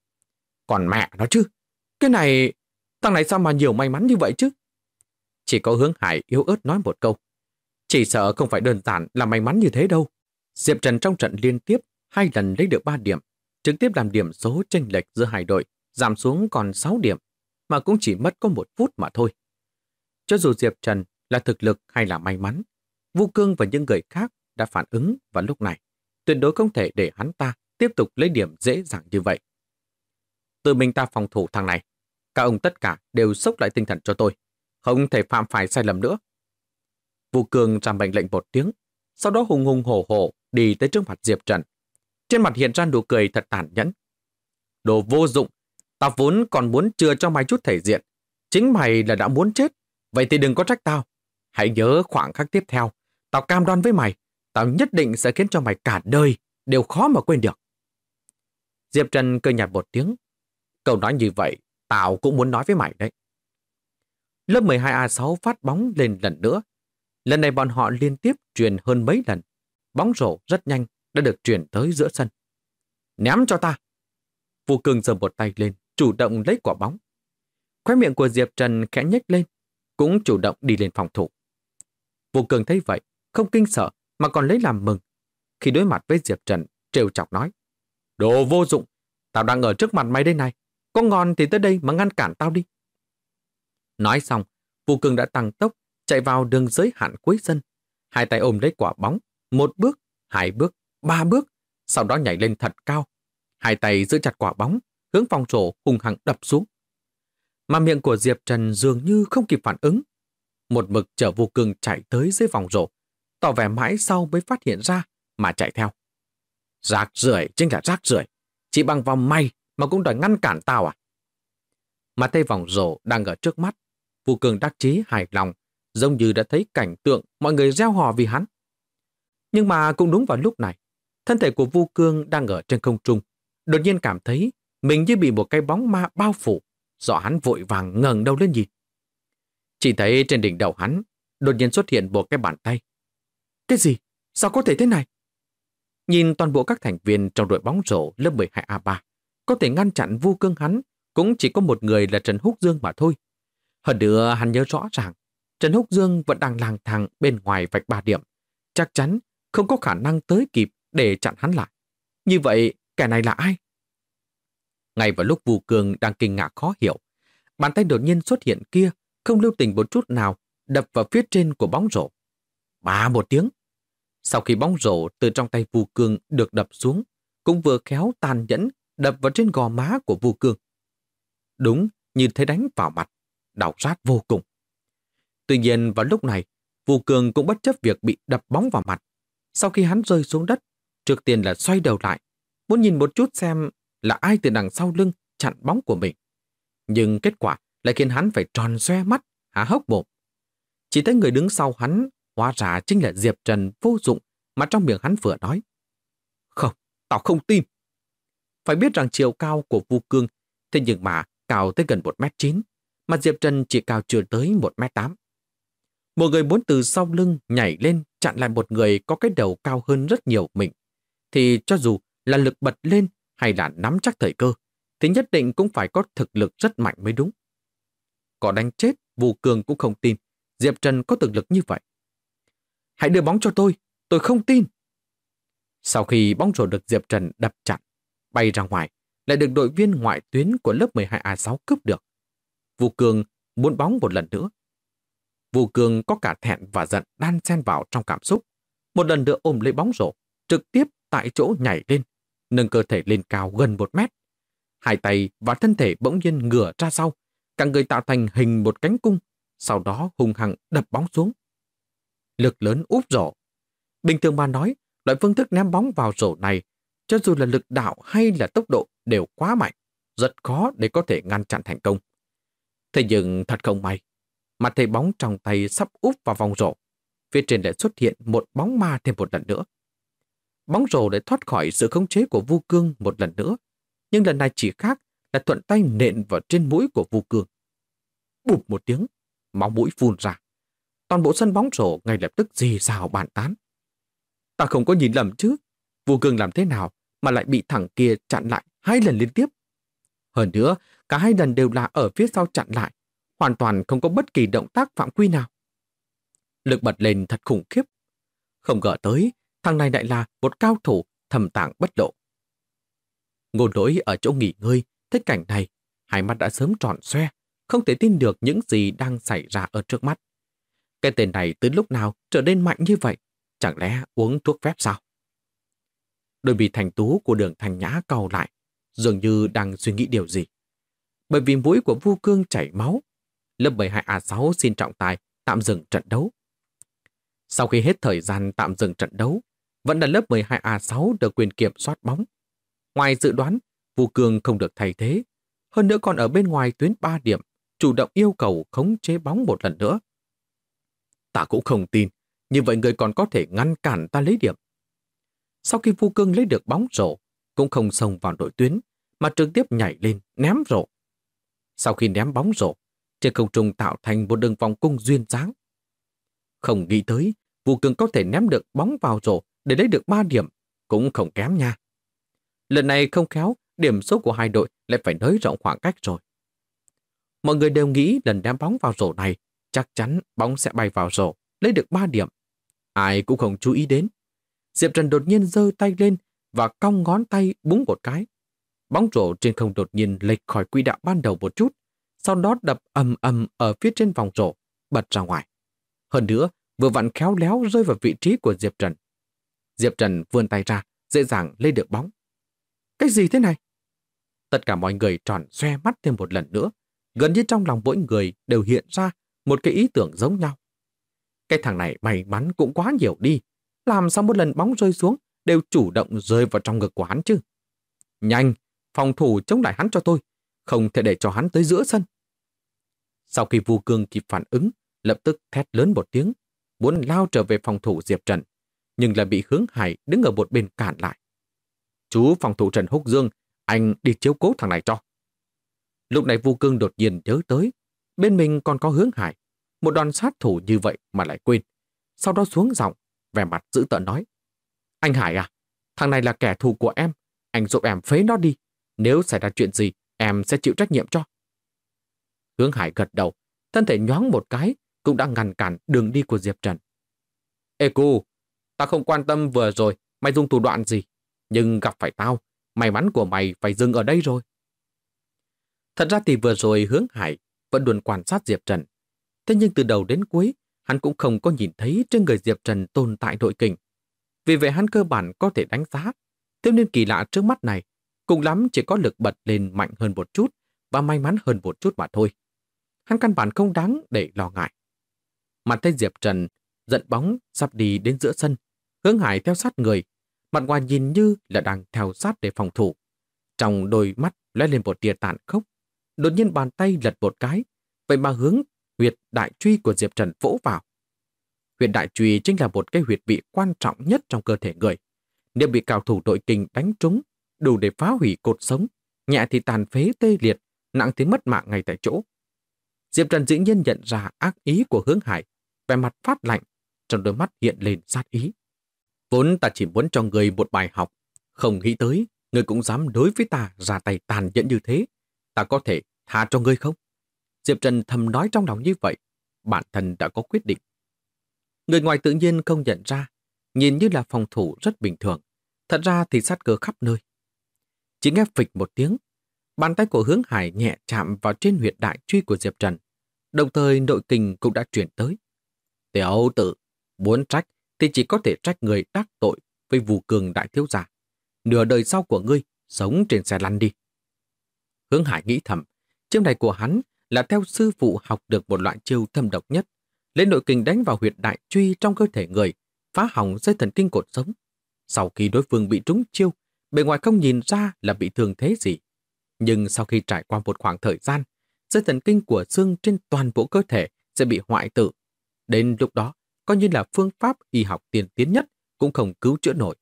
Còn mẹ nó chứ, cái này, thằng này sao mà nhiều may mắn như vậy chứ? Chỉ có Hướng Hải yếu ớt nói một câu. Chỉ sợ không phải đơn giản là may mắn như thế đâu. Diệp Trần trong trận liên tiếp 2 lần lấy được 3 điểm, trực tiếp làm điểm số chênh lệch giữa hai đội giảm xuống còn 6 điểm, mà cũng chỉ mất có 1 phút mà thôi. Cho dù Diệp Trần là thực lực hay là may mắn, Vu Cương và những người khác đã phản ứng vào lúc này, tuyệt đối không thể để hắn ta tiếp tục lấy điểm dễ dàng như vậy. Tự mình ta phòng thủ thằng này, các ông tất cả đều xốc lại tinh thần cho tôi, không thể phạm phải sai lầm nữa. Vu Cương ra mệnh lệnh một tiếng, sau đó hùng hùng hổ hổ đi tới trước mặt Diệp Trần. Trên mặt hiện ra nụ cười thật tàn nhẫn. Đồ vô dụng, tao vốn còn muốn chừa cho mày chút thể diện. Chính mày là đã muốn chết, vậy thì đừng có trách tao. Hãy nhớ khoảng khắc tiếp theo, tao cam đoan với mày, tao nhất định sẽ khiến cho mày cả đời đều khó mà quên được. Diệp Trần cười nhạt một tiếng. Câu nói như vậy, tao cũng muốn nói với mày đấy. Lớp 12A6 phát bóng lên lần nữa. Lần này bọn họ liên tiếp truyền hơn mấy lần. Bóng rổ rất nhanh đã được truyền tới giữa sân. Ném cho ta! Vu Cương giơ một tay lên, chủ động lấy quả bóng. Khóe miệng của Diệp Trần khẽ nhếch lên, cũng chủ động đi lên phòng thủ. Vu Cương thấy vậy, không kinh sợ mà còn lấy làm mừng. Khi đối mặt với Diệp Trần, trêu chọc nói: Đồ vô dụng, tao đang ở trước mặt mày đây này, có ngon thì tới đây mà ngăn cản tao đi. Nói xong, Vu Cương đã tăng tốc chạy vào đường giới hạn cuối sân. Hai tay ôm lấy quả bóng, một bước, hai bước, ba bước, sau đó nhảy lên thật cao. Hai tay giữ chặt quả bóng, hướng vòng rổ hung hăng đập xuống. Mà miệng của Diệp Trần dường như không kịp phản ứng. Một mực chở Vô Cương chạy tới dưới vòng rổ, tỏ vẻ mãi sau mới phát hiện ra mà chạy theo. Rác rưởi chính là rác rưởi, chỉ bằng vòng may mà cũng đòi ngăn cản tao à? Mà tay vòng rổ đang ở trước mắt, Vô Cương đắc chí hài lòng, giống như đã thấy cảnh tượng mọi người reo hò vì hắn. Nhưng mà cũng đúng vào lúc này, thân thể của Vô Cương đang ở trên không trung, đột nhiên cảm thấy mình như bị một cái bóng ma bao phủ, do hắn vội vàng ngẩng đầu lên nhìn. Chỉ thấy trên đỉnh đầu hắn đột nhiên xuất hiện một cái bàn tay. Cái gì? Sao có thể thế này? Nhìn toàn bộ các thành viên trong đội bóng rổ lớp 12A3, có thể ngăn chặn Vô Cương hắn cũng chỉ có một người là Trần Húc Dương mà thôi. Hơn nữa hắn nhớ rõ ràng, Trần Húc Dương vẫn đang lang thang bên ngoài vạch 3 điểm, chắc chắn không có khả năng tới kịp để chặn hắn lại. Như vậy, kẻ này là ai? Ngay vào lúc Vô Cương đang kinh ngạc khó hiểu, bàn tay đột nhiên xuất hiện kia không lưu tình một chút nào đập vào phía trên của bóng rổ. Bá một tiếng. Sau khi bóng rổ từ trong tay Vô Cương được đập xuống, cũng vừa khéo tàn nhẫn đập vào trên gò má của Vô Cương. Đúng như thế đánh vào mặt, đau rát vô cùng. Tuy nhiên vào lúc này, Vô Cương cũng bất chấp việc bị đập bóng vào mặt. Sau khi hắn rơi xuống đất, trước tiên là xoay đầu lại, muốn nhìn một chút xem là ai từ đằng sau lưng chặn bóng của mình. Nhưng kết quả lại khiến hắn phải tròn xoe mắt, há hốc mồm. Chỉ thấy người đứng sau hắn hóa ra chính là Diệp Trần vô dụng mà trong miệng hắn vừa nói. Không, tao không tin. Phải biết rằng chiều cao của Vô Cương thế nhưng mà cao tới gần 1m9, mà Diệp Trần chỉ cao chưa tới 1m8. Một người muốn từ sau lưng nhảy lên chặn lại một người có cái đầu cao hơn rất nhiều mình, thì cho dù là lực bật lên hay là nắm chắc thời cơ, thì nhất định cũng phải có thực lực rất mạnh mới đúng. Có đánh chết, Vô Cương cũng không tin Diệp Trần có thực lực như vậy. Hãy đưa bóng cho tôi không tin. Sau khi bóng rổ được Diệp Trần đập chặn, bay ra ngoài, lại được đội viên ngoại tuyến của lớp 12A6 cướp được. Vô Cương muốn bóng một lần nữa. Vô Cương có cả thẹn và giận đan xen vào trong cảm xúc. Một lần nữa ôm lấy bóng rổ, trực tiếp tại chỗ nhảy lên, nâng cơ thể lên cao gần 1 mét. Hai tay và thân thể bỗng nhiên ngửa ra sau, cả người tạo thành hình một cánh cung, sau đó hung hăng đập bóng xuống. Lực lớn úp rổ. Bình thường mà nói, loại phương thức ném bóng vào rổ này, cho dù là lực đạo hay là tốc độ đều quá mạnh, rất khó để có thể ngăn chặn thành công. Thế nhưng thật không may, mặt thấy bóng trong tay sắp úp vào vòng rổ, phía trên lại xuất hiện một bóng ma thêm một lần nữa. Bóng rổ để thoát khỏi sự khống chế của Vô Cương một lần nữa, nhưng lần này chỉ khác là thuận tay nện vào trên mũi của Vô Cương. Bụp một tiếng, máu mũi phun ra. Toàn bộ sân bóng rổ ngay lập tức rì rào bàn tán. Ta không có nhìn lầm chứ, Vô Cương làm thế nào mà lại bị thằng kia chặn lại 2 lần liên tiếp. Hơn nữa, cả 2 lần đều là ở phía sau chặn lại, hoàn toàn không có bất kỳ động tác phạm quy nào. Lực bật lên thật khủng khiếp. Không ngờ tới, thằng này lại là một cao thủ thầm tàng bất lộ. Ngô Lỗi ở chỗ nghỉ ngơi, thấy cảnh này, hai mắt đã sớm tròn xoe, không thể tin được những gì đang xảy ra ở trước mắt. Cái tên này từ lúc nào trở nên mạnh như vậy? Chẳng lẽ uống thuốc phép sao? Đôi mi thành tú của Đường Thành Nhã cau lại, dường như đang suy nghĩ điều gì. Bởi vì mũi của Vô Cương chảy máu, lớp 12A6 xin trọng tài tạm dừng trận đấu. Sau khi hết thời gian tạm dừng trận đấu, vẫn là lớp 12A6 được quyền kiểm soát bóng. Ngoài dự đoán, Vô Cương không được thay thế, hơn nữa còn ở bên ngoài tuyến 3 điểm, chủ động yêu cầu khống chế bóng một lần nữa. Ta cũng không tin, như vậy người còn có thể ngăn cản ta lấy điểm. Sau khi Vô Cương lấy được bóng rổ, cũng không xông vào đội tuyến, mà trực tiếp nhảy lên, ném rổ. Sau khi ném bóng rổ, trên không trung tạo thành một đường vòng cung duyên dáng. Không nghĩ tới, Vô Cương có thể ném được bóng vào rổ để lấy được 3 điểm, cũng không kém nha. Lần này không khéo, điểm số của hai đội lại phải nới rộng khoảng cách rồi. Mọi người đều nghĩ lần ném bóng vào rổ này, chắc chắn bóng sẽ bay vào rổ, lấy được 3 điểm. Ai cũng không chú ý đến. Diệp Trần đột nhiên giơ tay lên và cong ngón tay búng một cái. Bóng rổ trên không đột nhiên lệch khỏi quỹ đạo ban đầu một chút, sau đó đập ầm ầm ở phía trên vòng rổ, bật ra ngoài. Hơn nữa, vừa vặn khéo léo rơi vào vị trí của Diệp Trần. Diệp Trần vươn tay ra, dễ dàng lấy được bóng. Cái gì thế này? Tất cả mọi người tròn xoe mắt thêm một lần nữa. Gần như trong lòng mỗi người đều hiện ra một cái ý tưởng giống nhau. Cái thằng này may mắn cũng quá nhiều đi. Làm sao một lần bóng rơi xuống đều chủ động rơi vào trong ngực của hắn chứ? Nhanh, phòng thủ chống lại hắn cho tôi. Không thể để cho hắn tới giữa sân. Sau khi Vu Cương kịp phản ứng, lập tức thét lớn một tiếng, muốn lao trở về phòng thủ Diệp Trần, nhưng là bị Hướng Hải đứng ở một bên cản lại. Chú phòng thủ Trần Húc Dương, anh đi chiếu cố thằng này cho. Lúc này Vu Cương đột nhiên nhớ tới, bên mình còn có Hướng Hải, một đòn sát thủ như vậy mà lại quên. Sau đó xuống giọng, vẻ mặt dữ tợn nói. Anh Hải à, thằng này là kẻ thù của em, anh giúp em phế nó đi. Nếu xảy ra chuyện gì, em sẽ chịu trách nhiệm cho. Hướng Hải gật đầu, thân thể nhoáng một cái, cũng đã ngăn cản đường đi của Diệp Trần. Ê cô, ta không quan tâm vừa rồi mày dùng thủ đoạn gì, nhưng gặp phải tao, may mắn của mày phải dừng ở đây rồi. Thật ra thì vừa rồi Hướng Hải vẫn luôn quan sát Diệp Trần. Thế nhưng từ đầu đến cuối, hắn cũng không có nhìn thấy trên người Diệp Trần tồn tại nội kình. Vì vậy hắn cơ bản có thể đánh giá, thiếu niên kỳ lạ trước mắt này, cùng lắm chỉ có lực bật lên mạnh hơn một chút và may mắn hơn một chút mà thôi. Hắn căn bản không đáng để lo ngại. Mặt thấy Diệp Trần giận bóng sắp đi đến giữa sân, Hướng Hải theo sát người, mặt ngoài nhìn như là đang theo sát để phòng thủ. Trong đôi mắt lóe lên một tia tàn khốc, đột nhiên bàn tay lật một cái, vậy mà hướng huyệt đại truy của Diệp Trần vỗ vào. Huyệt đại truy chính là một cái huyệt vị quan trọng nhất trong cơ thể người. Nếu bị cao thủ nội kình đánh trúng, đủ để phá hủy cột sống, nhẹ thì tàn phế tê liệt, nặng thì mất mạng ngay tại chỗ. Diệp Trần dĩ nhiên nhận ra ác ý của Hướng Hải, vẻ mặt phát lạnh, trong đôi mắt hiện lên sát ý. Vốn ta chỉ muốn cho người một bài học, không nghĩ tới, người cũng dám đối với ta ra tay tàn nhẫn như thế. Ta có thể tha cho ngươi không? Diệp Trần thầm nói trong lòng như vậy, bản thân đã có quyết định. Người ngoài tự nhiên không nhận ra, nhìn như là phòng thủ rất bình thường. Thật ra thì sát cơ khắp nơi. Chỉ nghe phịch một tiếng, bàn tay của Hướng Hải nhẹ chạm vào trên huyệt đại truy của Diệp Trần. Đồng thời nội kình cũng đã chuyển tới. Tiểu tử, muốn trách thì chỉ có thể trách người đắc tội với Vu Cương đại thiếu gia. Nửa đời sau của ngươi, sống trên xe lăn đi. Hướng Hải nghĩ thầm, chiêu này của hắn là theo sư phụ học được một loại chiêu thâm độc nhất, lấy nội kình đánh vào huyệt đại truy trong cơ thể người, phá hỏng dây thần kinh cột sống. Sau khi đối phương bị trúng chiêu, bề ngoài không nhìn ra là bị thương thế gì. Nhưng sau khi trải qua một khoảng thời gian, dây thần kinh của xương trên toàn bộ cơ thể sẽ bị hoại tử. Đến lúc đó, coi như là phương pháp y học tiên tiến nhất cũng không cứu chữa nổi.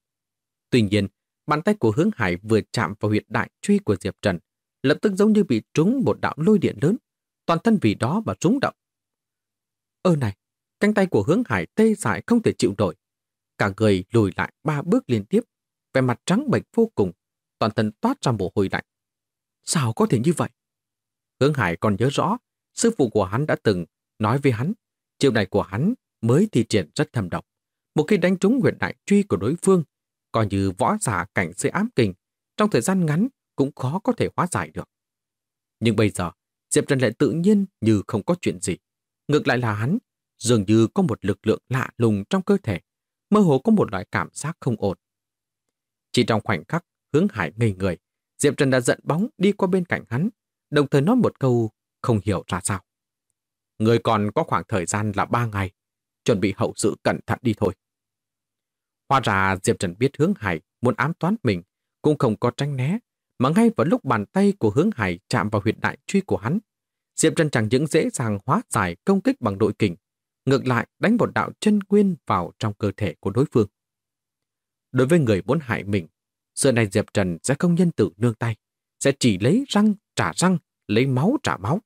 Tuy nhiên, bàn tay của Hướng Hải vừa chạm vào huyệt đại truy của Diệp Trần, lập tức giống như bị trúng một đạo lôi điện lớn, toàn thân vì đó mà rung động. Này, cánh tay của Hướng Hải tê dại không thể chịu nổi. Cả người lùi lại 3 bước liên tiếp, vẻ mặt trắng bệch vô cùng, toàn thân toát ra mồ hôi lạnh. Sao có thể như vậy? Hướng Hải còn nhớ rõ, sư phụ của hắn đã từng nói với hắn, chiêu này của hắn mới thi triển rất thâm độc. Một khi đánh trúng huyệt đại truy của đối phương, coi như võ giả cảnh giới ám kình, trong thời gian ngắn cũng khó có thể hóa giải được. Nhưng bây giờ, Diệp Trần lại tự nhiên như không có chuyện gì. Ngược lại là hắn, dường như có một lực lượng lạ lùng trong cơ thể, mơ hồ có một loại cảm giác không ổn. Chỉ trong khoảnh khắc, Hướng Hải ngây người, Diệp Trần đã giận bóng đi qua bên cạnh hắn, đồng thời nói một câu không hiểu ra sao. Người còn có khoảng thời gian là 3 ngày, chuẩn bị hậu sự cẩn thận đi thôi. Hóa ra Diệp Trần biết Hướng Hải muốn ám toán mình, cũng không có tránh né, mà ngay vào lúc bàn tay của Hướng Hải chạm vào huyệt đại truy của hắn, Diệp Trần chẳng những dễ dàng hóa giải công kích bằng nội kình, ngược lại đánh một đạo chân nguyên vào trong cơ thể của đối phương. Đối với người muốn hại mình, xưa này Diệp Trần sẽ không nhân từ nương tay, sẽ chỉ lấy răng trả răng, lấy máu trả máu.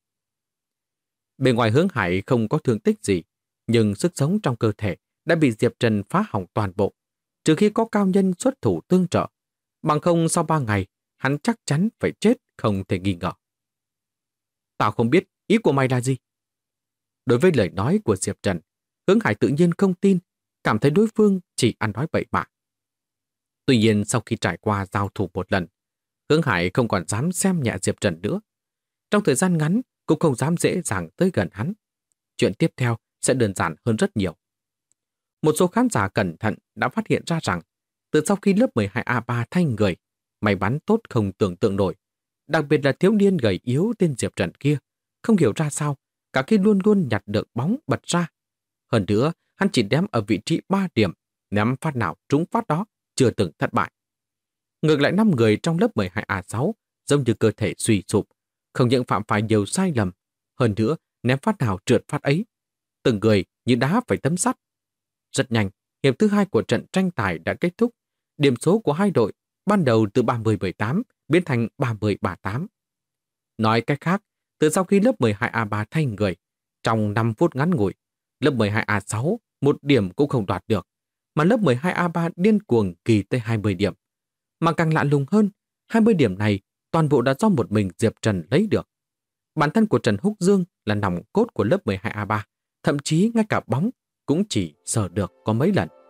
Bề ngoài Hướng Hải không có thương tích gì, nhưng sức sống trong cơ thể đã bị Diệp Trần phá hỏng toàn bộ, trừ khi có cao nhân xuất thủ tương trợ. Bằng không sau 3 ngày, hắn chắc chắn phải chết không thể nghi ngờ. Tao không biết ý của mày là gì. Đối với lời nói của Diệp Trần, Hướng Hải tự nhiên không tin, cảm thấy đối phương chỉ ăn nói bậy bạ. Tuy nhiên sau khi trải qua giao thủ một lần, Hướng Hải không còn dám xem nhẹ Diệp Trần nữa. Trong thời gian ngắn cũng không dám dễ dàng tới gần hắn. Chuyện tiếp theo sẽ đơn giản hơn rất nhiều. Một số khán giả cẩn thận đã phát hiện ra rằng từ sau khi lớp 12A3 thay người, may bắn tốt không tưởng tượng nổi. Đặc biệt là thiếu niên gầy yếu tên Diệp Trần kia, không hiểu ra sao, cả khi luôn luôn nhặt được bóng bật ra. Hơn nữa, hắn chỉ ném ở vị trí 3 điểm, ném phát nào trúng phát đó, chưa từng thất bại. Ngược lại 5 người trong lớp 12A6 giống như cơ thể suy sụp, không những phạm phải nhiều sai lầm, hơn nữa ném phát nào trượt phát ấy. Từng người như đá phải tấm sắt. Rất nhanh, hiệp thứ 2 của trận tranh tài đã kết thúc. Điểm số của hai đội ban đầu từ 30-18 biến thành 30-38. Nói cách khác, từ sau khi lớp 12A3 thay người, trong 5 phút ngắn ngủi, lớp 12A6 một điểm cũng không đoạt được, mà lớp 12A3 điên cuồng kỳ tới 20 điểm. Mà càng lạ lùng hơn, 20 điểm này toàn bộ đã do một mình Diệp Trần lấy được. Bản thân của Trần Húc Dương là nòng cốt của lớp 12A3, thậm chí ngay cả bóng cũng chỉ sờ được có mấy lần.